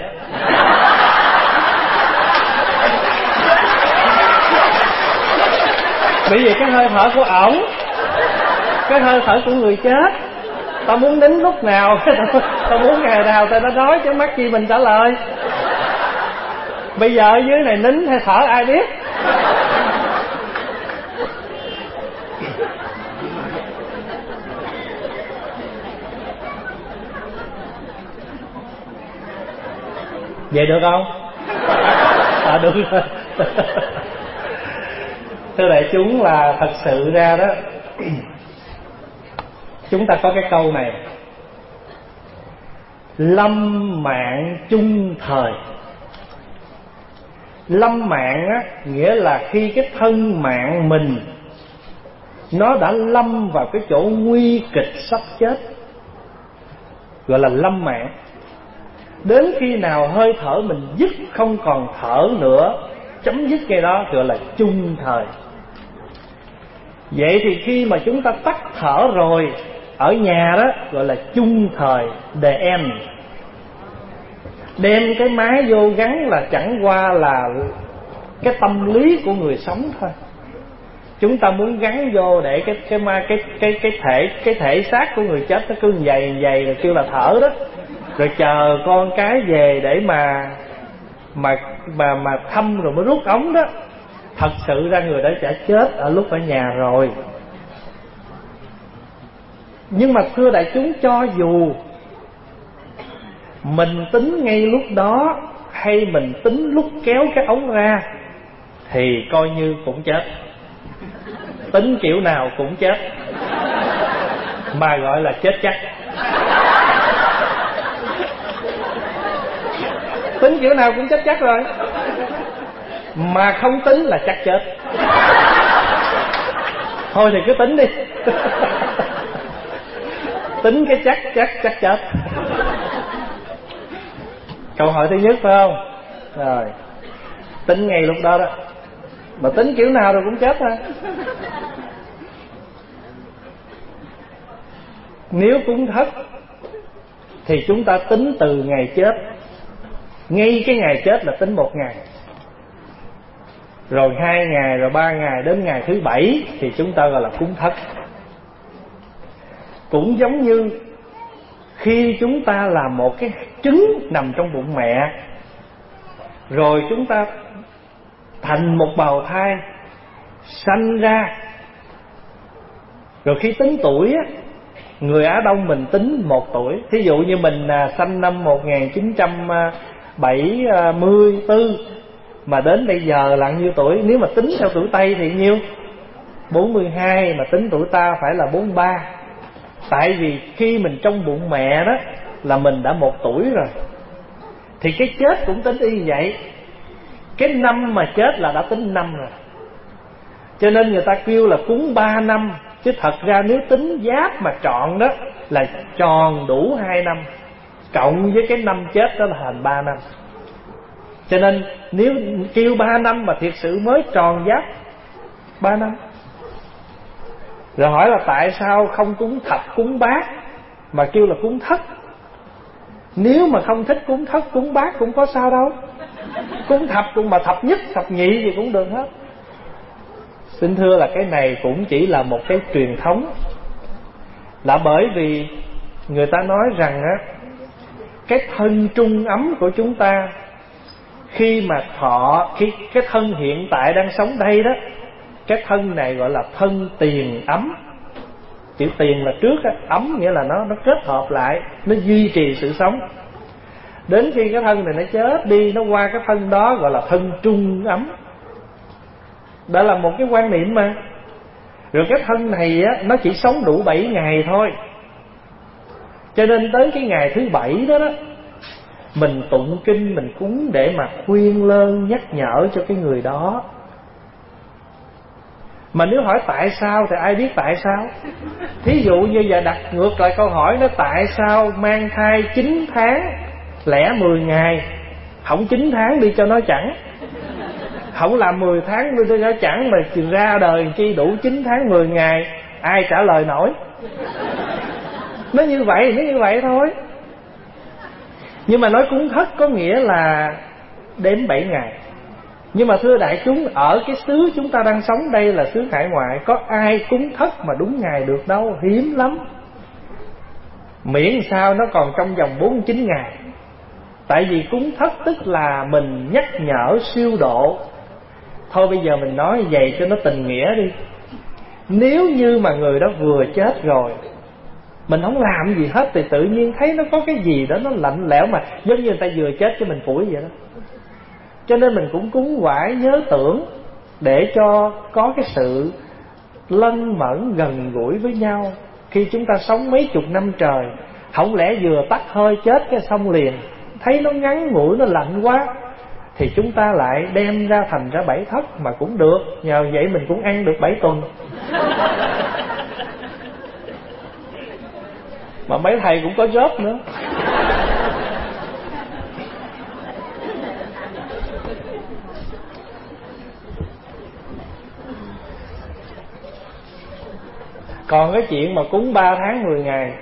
Bởi vì cái hơi thở của ổng, cái hơi thở của người chết, tao muốn đến lúc nào, tao, tao muốn ngày nào tao đã nói, chứ mắc chi mình trả lời. Bây giờ ở dưới này nín hay thở ai biết. Vậy được không? À đúng rồi. Thưa đại chúng, là thật sự ra đó, chúng ta có cái câu này: lâm mạng chung thời. Lâm mạng á, nghĩa là khi cái thân mạng mình nó đã lâm vào cái chỗ nguy kịch sắp chết, gọi là lâm mạng. Đến khi nào hơi thở mình dứt, không còn thở nữa, chấm dứt cái đó, gọi là chung thời. Vậy thì khi mà chúng ta tắt thở rồi ở nhà đó, gọi là chung thời, the end. Đem cái máy vô gắn là chẳng qua là cái tâm lý của người sống thôi. Chúng ta muốn gắn vô để cái cái ma cái cái cái thể cái thể xác của người chết nó cứ dày dày rồi kêu là thở đó, rồi chờ con cái về để mà mà mà mà thăm rồi mới rút ống đó. Thật sự ra người đó đã chết ở lúc ở nhà rồi. Nhưng mà thưa đại chúng, cho dù mình tính ngay lúc đó hay mình tính lúc kéo cái ống ra thì coi như cũng chết. Tính kiểu nào cũng chết, mà gọi là chết chắc. Tính kiểu nào cũng chết chắc rồi, mà không tính là chắc chết. Thôi thì cứ tính đi. Tính cái chắc chắc chắc chết. Câu hỏi thứ nhất phải không? Rồi, tính ngay lúc đó đó. Mà tính kiểu nào rồi cũng chết thôi. Nếu cúng thất thì chúng ta tính từ ngày chết. Ngay cái ngày chết là tính một ngày, rồi hai ngày, rồi ba ngày, đến ngày thứ bảy thì chúng ta gọi là cúng thất. Cũng giống như khi chúng ta là một cái trứng nằm trong bụng mẹ, rồi chúng ta thành một bào thai sanh ra, rồi khi tính tuổi á, người Á Đông mình tính một tuổi. Thí dụ như mình à, sanh năm một nghìn chín trăm bảy mươi tư, mà đến bây giờ là nhiêu tuổi? Nếu mà tính theo tuổi Tây thì nhiêu? bốn mươi hai, mà tính tuổi ta phải là bốn mươi ba. Tại vì khi mình trong bụng mẹ đó là mình đã một tuổi rồi. Thì cái chết cũng tính y vậy. Cái năm mà chết là đã tính năm rồi. Cho nên người ta kêu là cúng ba năm, chứ thật ra nếu tính giáp mà trọn đó là tròn đủ hai năm, cộng với cái năm chết đó là thành ba năm. Cho nên nếu kêu ba năm mà thiệt sự mới tròn giáp ba năm. Rồi hỏi là tại sao không cúng thập cúng bát mà kêu là cúng thất? Nếu mà không thích cúng thất cúng bát cũng có sao đâu. Cúng thập cũng mà thập nhất thập nhị gì cũng được hết. Xin thưa là cái này cũng chỉ là một cái truyền thống. Là bởi vì người ta nói rằng á, cái thân trung ấm của chúng ta khi mà thọ, khi cái thân hiện tại đang sống đây đó, cái thân này gọi là thân tiền ấm. Chữ tiền là trước á, ấm nghĩa là nó nó kết hợp lại, nó duy trì sự sống. Đến khi cái thân này nó chết đi, nó qua cái thân đó gọi là thân trung ấm. Đó là một cái quan niệm mà. Rồi cái thân này á, nó chỉ sống đủ bảy ngày thôi. Cho nên tới cái ngày thứ bảy đó đó, mình tụng kinh, mình cúng để mà khuyên lơn nhắc nhở cho cái người đó. Mà nếu hỏi tại sao thì ai biết tại sao. Thí dụ như giờ đặt ngược lại câu hỏi nó, tại sao mang thai chín tháng lẻ mười ngày, không chín tháng đi cho nó chẳng. Không làm mười tháng đi cho nó chẳng, mà ra đời chi đủ chín tháng mười ngày, ai trả lời nổi. Nó như vậy, nó như vậy thôi. Nhưng mà nói cúng thất có nghĩa là đếm bảy ngày. Nhưng mà thưa đại chúng, ở cái xứ chúng ta đang sống đây là xứ hải ngoại, có ai cúng thất mà đúng ngày được đâu, hiếm lắm. Miễn sao nó còn trong vòng bốn mươi chín ngày. Tại vì cúng thất tức là mình nhắc nhở siêu độ. Thôi bây giờ mình nói vậy cho nó tình nghĩa đi. Nếu như mà người đó vừa chết rồi, mình không làm gì hết, thì tự nhiên thấy nó có cái gì đó nó lạnh lẽo, mà giống như người ta vừa chết cho mình phủi vậy đó. Cho nên mình cũng cúng quải nhớ tưởng, để cho có cái sự lân mẫn gần gũi với nhau. Khi chúng ta sống mấy chục năm trời, không lẽ vừa tắt hơi chết cái xong liền, thấy nó ngắn ngủi, nó lạnh quá, thì chúng ta lại đem ra thành ra bảy thất mà cũng được. Nhờ vậy mình cũng ăn được bảy tuần. Mà mấy thầy cũng có job nữa. Còn cái chuyện mà cúng ba tháng mười ngày,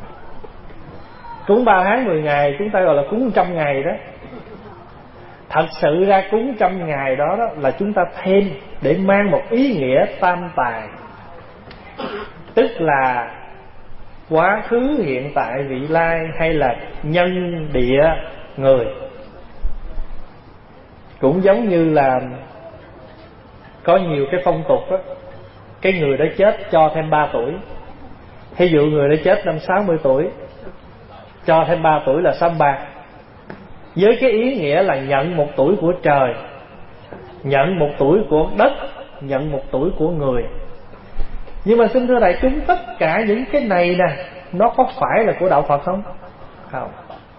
cúng ba tháng mười ngày chúng ta gọi là cúng trăm ngày đó. Thật sự ra cúng trăm ngày đó, đó là chúng ta thêm để mang một ý nghĩa tam tài. Tức là quá khứ, hiện tại, vị lai, hay là nhân địa người. Cũng giống như là có nhiều cái phong tục đó, cái người đó chết cho thêm ba tuổi. Thí dụ người đó chết năm sáu mươi tuổi, cho thêm ba tuổi là sám bạc, với cái ý nghĩa là nhận một tuổi của trời, nhận một tuổi của đất, nhận một tuổi của người. Nhưng mà xin thưa đại chúng, tất cả những cái này nè, nó có phải là của đạo Phật không? Không.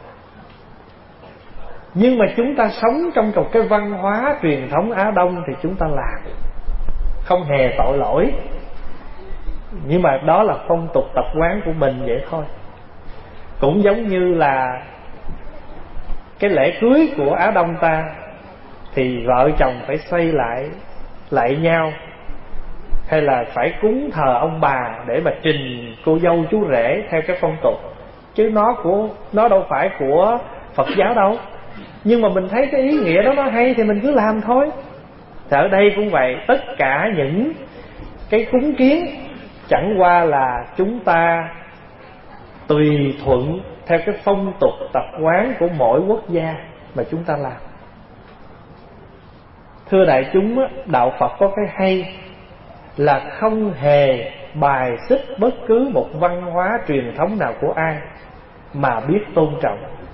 Nhưng mà chúng ta sống trong một cái văn hóa truyền thống Á Đông thì chúng ta làm, không hề tội lỗi. Nhưng mà đó là phong tục tập quán của mình vậy thôi. Cũng giống như là cái lễ cưới của Á Đông ta, thì vợ chồng phải xây lại lại nhau, hay là phải cúng thờ ông bà để mà trình cô dâu chú rể theo cái phong tục. Chứ nó của nó đâu phải của Phật giáo đâu. Nhưng mà mình thấy cái ý nghĩa đó nó hay thì mình cứ làm thôi. Thì ở đây cũng vậy, tất cả những cái cúng kiến chẳng qua là chúng ta tùy thuận theo cái phong tục tập quán của mỗi quốc gia mà chúng ta làm. Thưa đại chúng, đạo Phật có cái hay là không hề bài xích bất cứ một văn hóa truyền thống nào của ai, mà biết tôn trọng.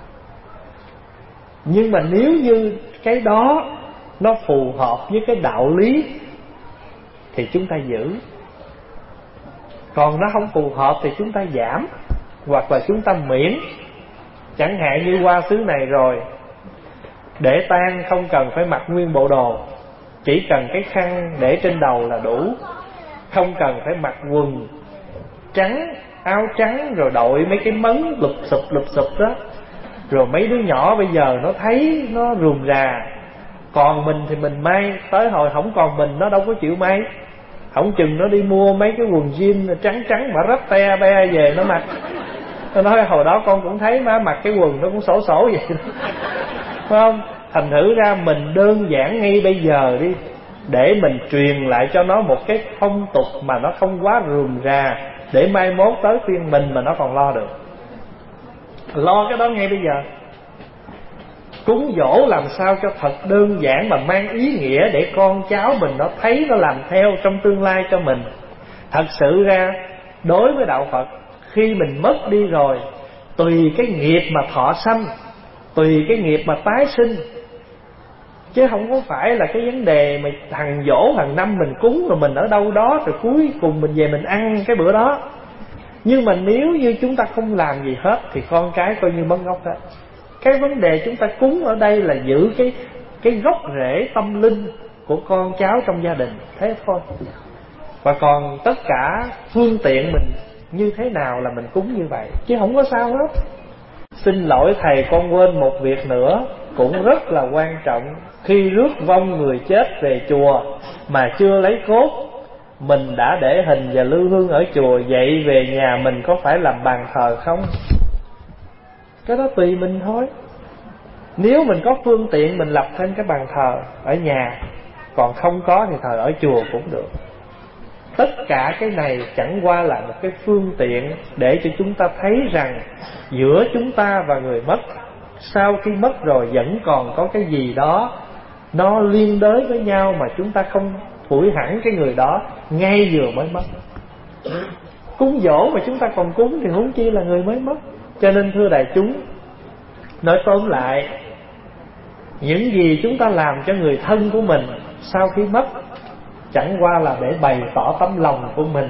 Nhưng mà nếu như cái đó nó phù hợp với cái đạo lý thì chúng ta giữ. Còn nó không phù hợp thì chúng ta giảm, hoặc là chúng ta miễn. Chẳng hạn như qua xứ này rồi, để tang không cần phải mặc nguyên bộ đồ, chỉ cần cái khăn để trên đầu là đủ. Không cần phải mặc quần trắng, áo trắng, rồi đội mấy cái mấn lụp xụp lụp xụp đó. Rồi mấy đứa nhỏ bây giờ nó thấy nó rườm rà. Còn mình thì mình may, tới hồi không còn mình nó đâu có chịu may. Không chừng nó đi mua mấy cái quần jean trắng trắng mà rách te be về nó mặc. Tôi nói hồi đó con cũng thấy má mặc cái quần nó cũng xổ xổ vậy đó. Phải không? Thành thử ra mình đơn giản ngay bây giờ đi, để mình truyền lại cho nó một cái phong tục mà nó không quá rườm rà, để mai mốt tới phiên mình mà nó còn lo được. Lo cái đó ngay bây giờ. Cúng dỗ làm sao cho thật đơn giản mà mang ý nghĩa, để con cháu mình nó thấy, nó làm theo trong tương lai cho mình. Thật sự ra đối với đạo Phật, khi mình mất đi rồi, tùy cái nghiệp mà thọ sanh, tùy cái nghiệp mà tái sinh, chứ không có phải là cái vấn đề mà hàng dỗ hàng năm mình cúng rồi mình ở đâu đó, rồi cuối cùng mình về mình ăn cái bữa đó. Nhưng mà nếu như chúng ta không làm gì hết thì con cái coi như mất gốc hết. Cái vấn đề chúng ta cúng ở đây là giữ cái cái gốc rễ tâm linh của con cháu trong gia đình, thế thôi. Và còn tất cả phương tiện mình như thế nào là mình cúng như vậy, chứ không có sao hết. Xin lỗi thầy, con quên một việc nữa cũng rất là quan trọng. Khi rước vong người chết về chùa mà chưa lấy cốt, mình đã để hình và lư hương ở chùa, vậy về nhà mình có phải làm bàn thờ không? Cái đó tùy mình thôi. Nếu mình có phương tiện mình lập thêm cái bàn thờ ở nhà, còn không có thì thờ ở chùa cũng được. Tất cả cái này chẳng qua là một cái phương tiện để cho chúng ta thấy rằng giữa chúng ta và người mất, sau khi mất rồi vẫn còn có cái gì đó nó liên đới với nhau mà chúng ta không phủi hẳn cái người đó ngay vừa mới mất. Cúng dỗ mà chúng ta còn cúng thì huống chi là người mới mất. Cho nên thưa đại chúng, nói tóm lại, những gì chúng ta làm cho người thân của mình sau khi mất chẳng qua là để bày tỏ tấm lòng của mình.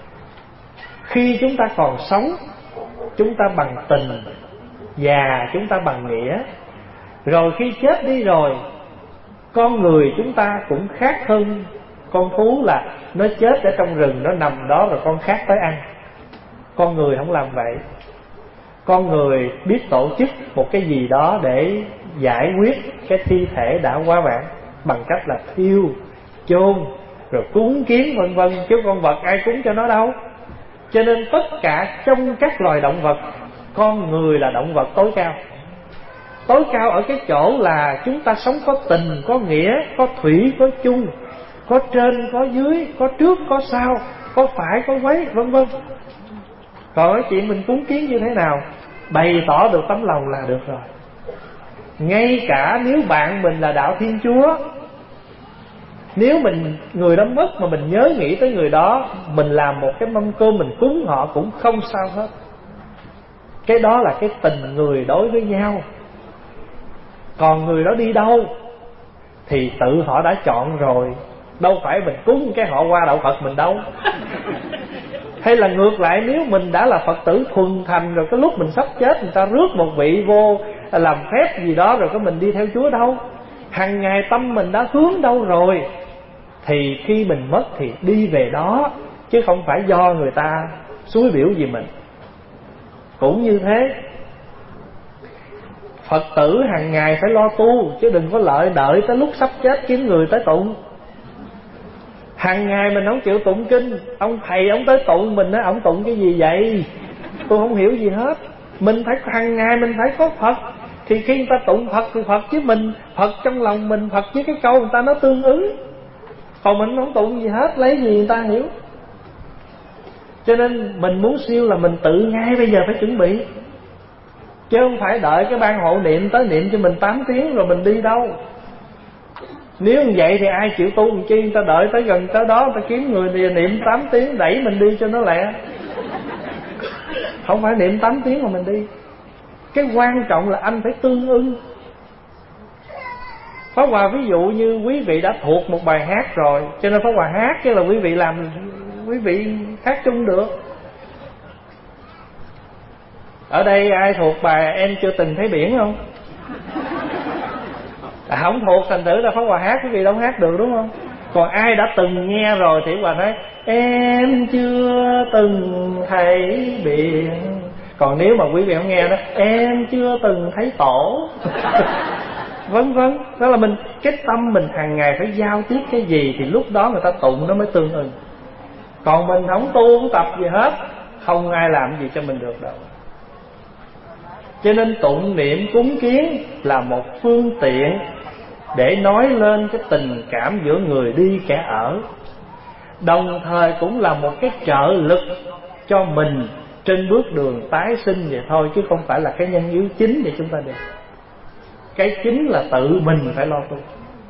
Khi chúng ta còn sống, chúng ta bằng tình, già chúng ta bằng nghĩa. Rồi khi chết đi rồi, con người chúng ta cũng khác hơn con thú, là nó chết ở trong rừng, nó nằm đó rồi con khác tới ăn. Con người không làm vậy. Con người biết tổ chức một cái gì đó để giải quyết cái thi thể đã quá vãng bằng cách là thiêu, chôn, rồi cúng kiến vân vân. Chứ con vật ai cúng cho nó đâu. Cho nên tất cả trong các loài động vật, con người là động vật tối cao. Tối cao ở cái chỗ là chúng ta sống có tình, có nghĩa, có thủy, có chung, có trên, có dưới, có trước, có sau, có phải, có quấy, vân vân. Còn cái chuyện mình cúng kiến như thế nào, bày tỏ được tấm lòng là được rồi. Ngay cả nếu bạn mình là đạo Thiên Chúa, nếu mình người đó mất mà mình nhớ nghĩ tới người đó, mình làm một cái mâm cơm mình cúng họ cũng không sao hết. Cái đó là cái tình người đối với nhau. Còn người đó đi đâu thì tự họ đã chọn rồi, đâu phải mình cúng cái họ qua đạo Phật mình đâu. Hay là ngược lại, nếu mình đã là Phật tử thuần thành rồi, cái lúc mình sắp chết người ta rước một vị vô làm phép gì đó rồi cái mình đi theo Chúa đâu. Hằng ngày tâm mình đã hướng đâu rồi, thì khi mình mất thì đi về đó, chứ không phải do người ta xúi biểu gì mình. Cũng như thế, Phật tử hàng ngày phải lo tu, chứ đừng có lợi đợi tới lúc sắp chết kiếm người tới tụng. Hàng ngày mình không chịu tụng kinh, ông thầy ông tới tụng mình á, ông tụng cái gì vậy? Tôi không hiểu gì hết. Mình phải hàng ngày mình phải có Phật, thì khi người ta tụng Phật thì Phật với mình, Phật trong lòng mình, Phật với cái câu người ta nó tương ứng. Còn mình không tụng gì hết, lấy gì người ta hiểu? Cho nên mình muốn siêu là mình tự ngay bây giờ phải chuẩn bị, chứ không phải đợi cái ban hộ niệm tới niệm cho mình tám tiếng rồi mình đi đâu. Nếu như vậy thì ai chịu tu làm chi? Người ta đợi tới gần tới đó, người ta kiếm người thì niệm tám tiếng đẩy mình đi cho nó lẹ. Không phải niệm tám tiếng mà mình đi. Cái quan trọng là anh phải tương ưng. Pháp Hòa ví dụ như quý vị đã thuộc một bài hát rồi, cho nên Pháp Hòa hát cái là quý vị làm, quý vị hát chung được. Ở đây ai thuộc bài Em Chưa Từng Thấy Biển không? À, không thuộc, thành thử là Pháp Hòa hát quý vị đâu hát được, đúng không? Còn ai đã từng nghe rồi thì Hòa nói em chưa từng thấy biển. Còn nếu mà quý vị không nghe đó, em chưa từng thấy tổ. Vân vân. Đó là mình, cái tâm mình hàng ngày phải giao tiếp cái gì thì lúc đó người ta tụng nó mới tương ưng. Còn mình không tu không tập gì hết, không ai làm gì cho mình được đâu. Cho nên tụng niệm cúng kiến là một phương tiện để nói lên cái tình cảm giữa người đi kẻ ở, đồng thời cũng là một cái trợ lực cho mình trên bước đường tái sinh vậy thôi, chứ không phải là cái nhân yếu chính để chúng ta đi. Cái chính là tự mình phải lo tu.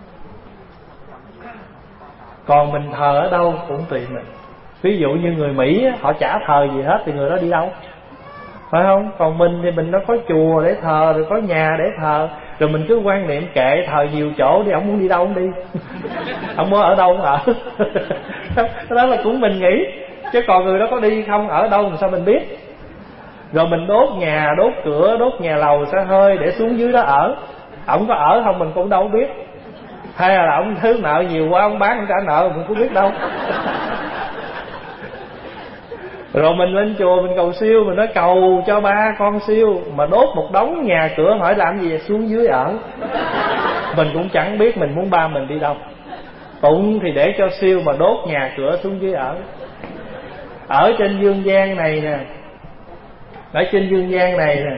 Còn mình thờ ở đâu cũng tùy mình. Ví dụ như người Mỹ họ chả thờ gì hết thì người đó đi đâu, phải không? Còn mình thì mình nó có chùa để thờ, rồi có nhà để thờ, rồi mình cứ quan niệm kệ thờ nhiều chỗ đi, ông muốn đi đâu ông đi. Ông muốn ở đâu ông ở. Đó là cũng mình nghĩ. Chứ còn người đó có đi không, ở đâu làm sao mình biết. Rồi mình đốt nhà, đốt cửa, đốt nhà lầu xe hơi để xuống dưới đó ở. Ông có ở không mình cũng đâu biết. Hay là ông thứ nợ nhiều quá, ông bán ông trả nợ mình cũng biết đâu. Rồi mình lên chùa mình cầu siêu, mình nói cầu cho ba con siêu, mà đốt một đống nhà cửa hỏi làm gì, xuống dưới ở. Mình cũng chẳng biết mình muốn ba mình đi đâu. Tụng thì để cho siêu, mà đốt nhà cửa xuống dưới ở. Ở trên dương gian này nè, ở trên dương gian này nè,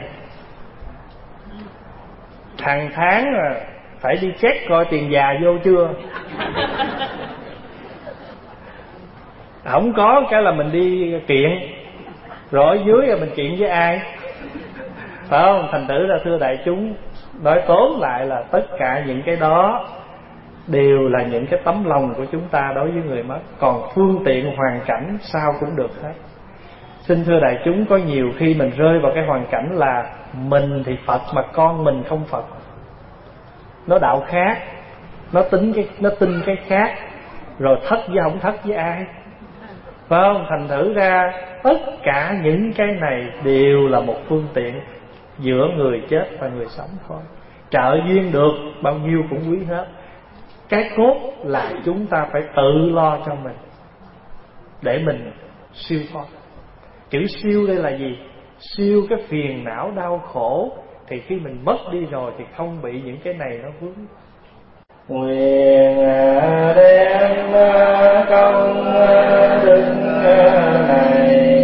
hàng tháng là phải đi check coi tiền già vô chưa. Không có cái là mình đi kiện. Rồi ở dưới là mình kiện với ai, phải không? Thành thử ra thưa đại chúng, nói tóm lại là tất cả những cái đó đều là những cái tấm lòng của chúng ta đối với người mất. Còn phương tiện hoàn cảnh sao cũng được hết. Xin thưa đại chúng, có nhiều khi mình rơi vào cái hoàn cảnh là mình thì Phật mà con mình không Phật. Nó đạo khác, nó tính cái nó tin cái khác, rồi thất với không thất với ai, phải không? Thành thử ra tất cả những cái này đều là một phương tiện giữa người chết và người sống thôi. Trợ duyên được bao nhiêu cũng quý hết. Cái cốt là chúng ta phải tự lo cho mình để mình siêu thoát. Chữ siêu đây là gì? Siêu cái phiền não đau khổ, thì khi mình mất đi rồi thì không bị những cái này nó vướng. Nguyện đem công đức này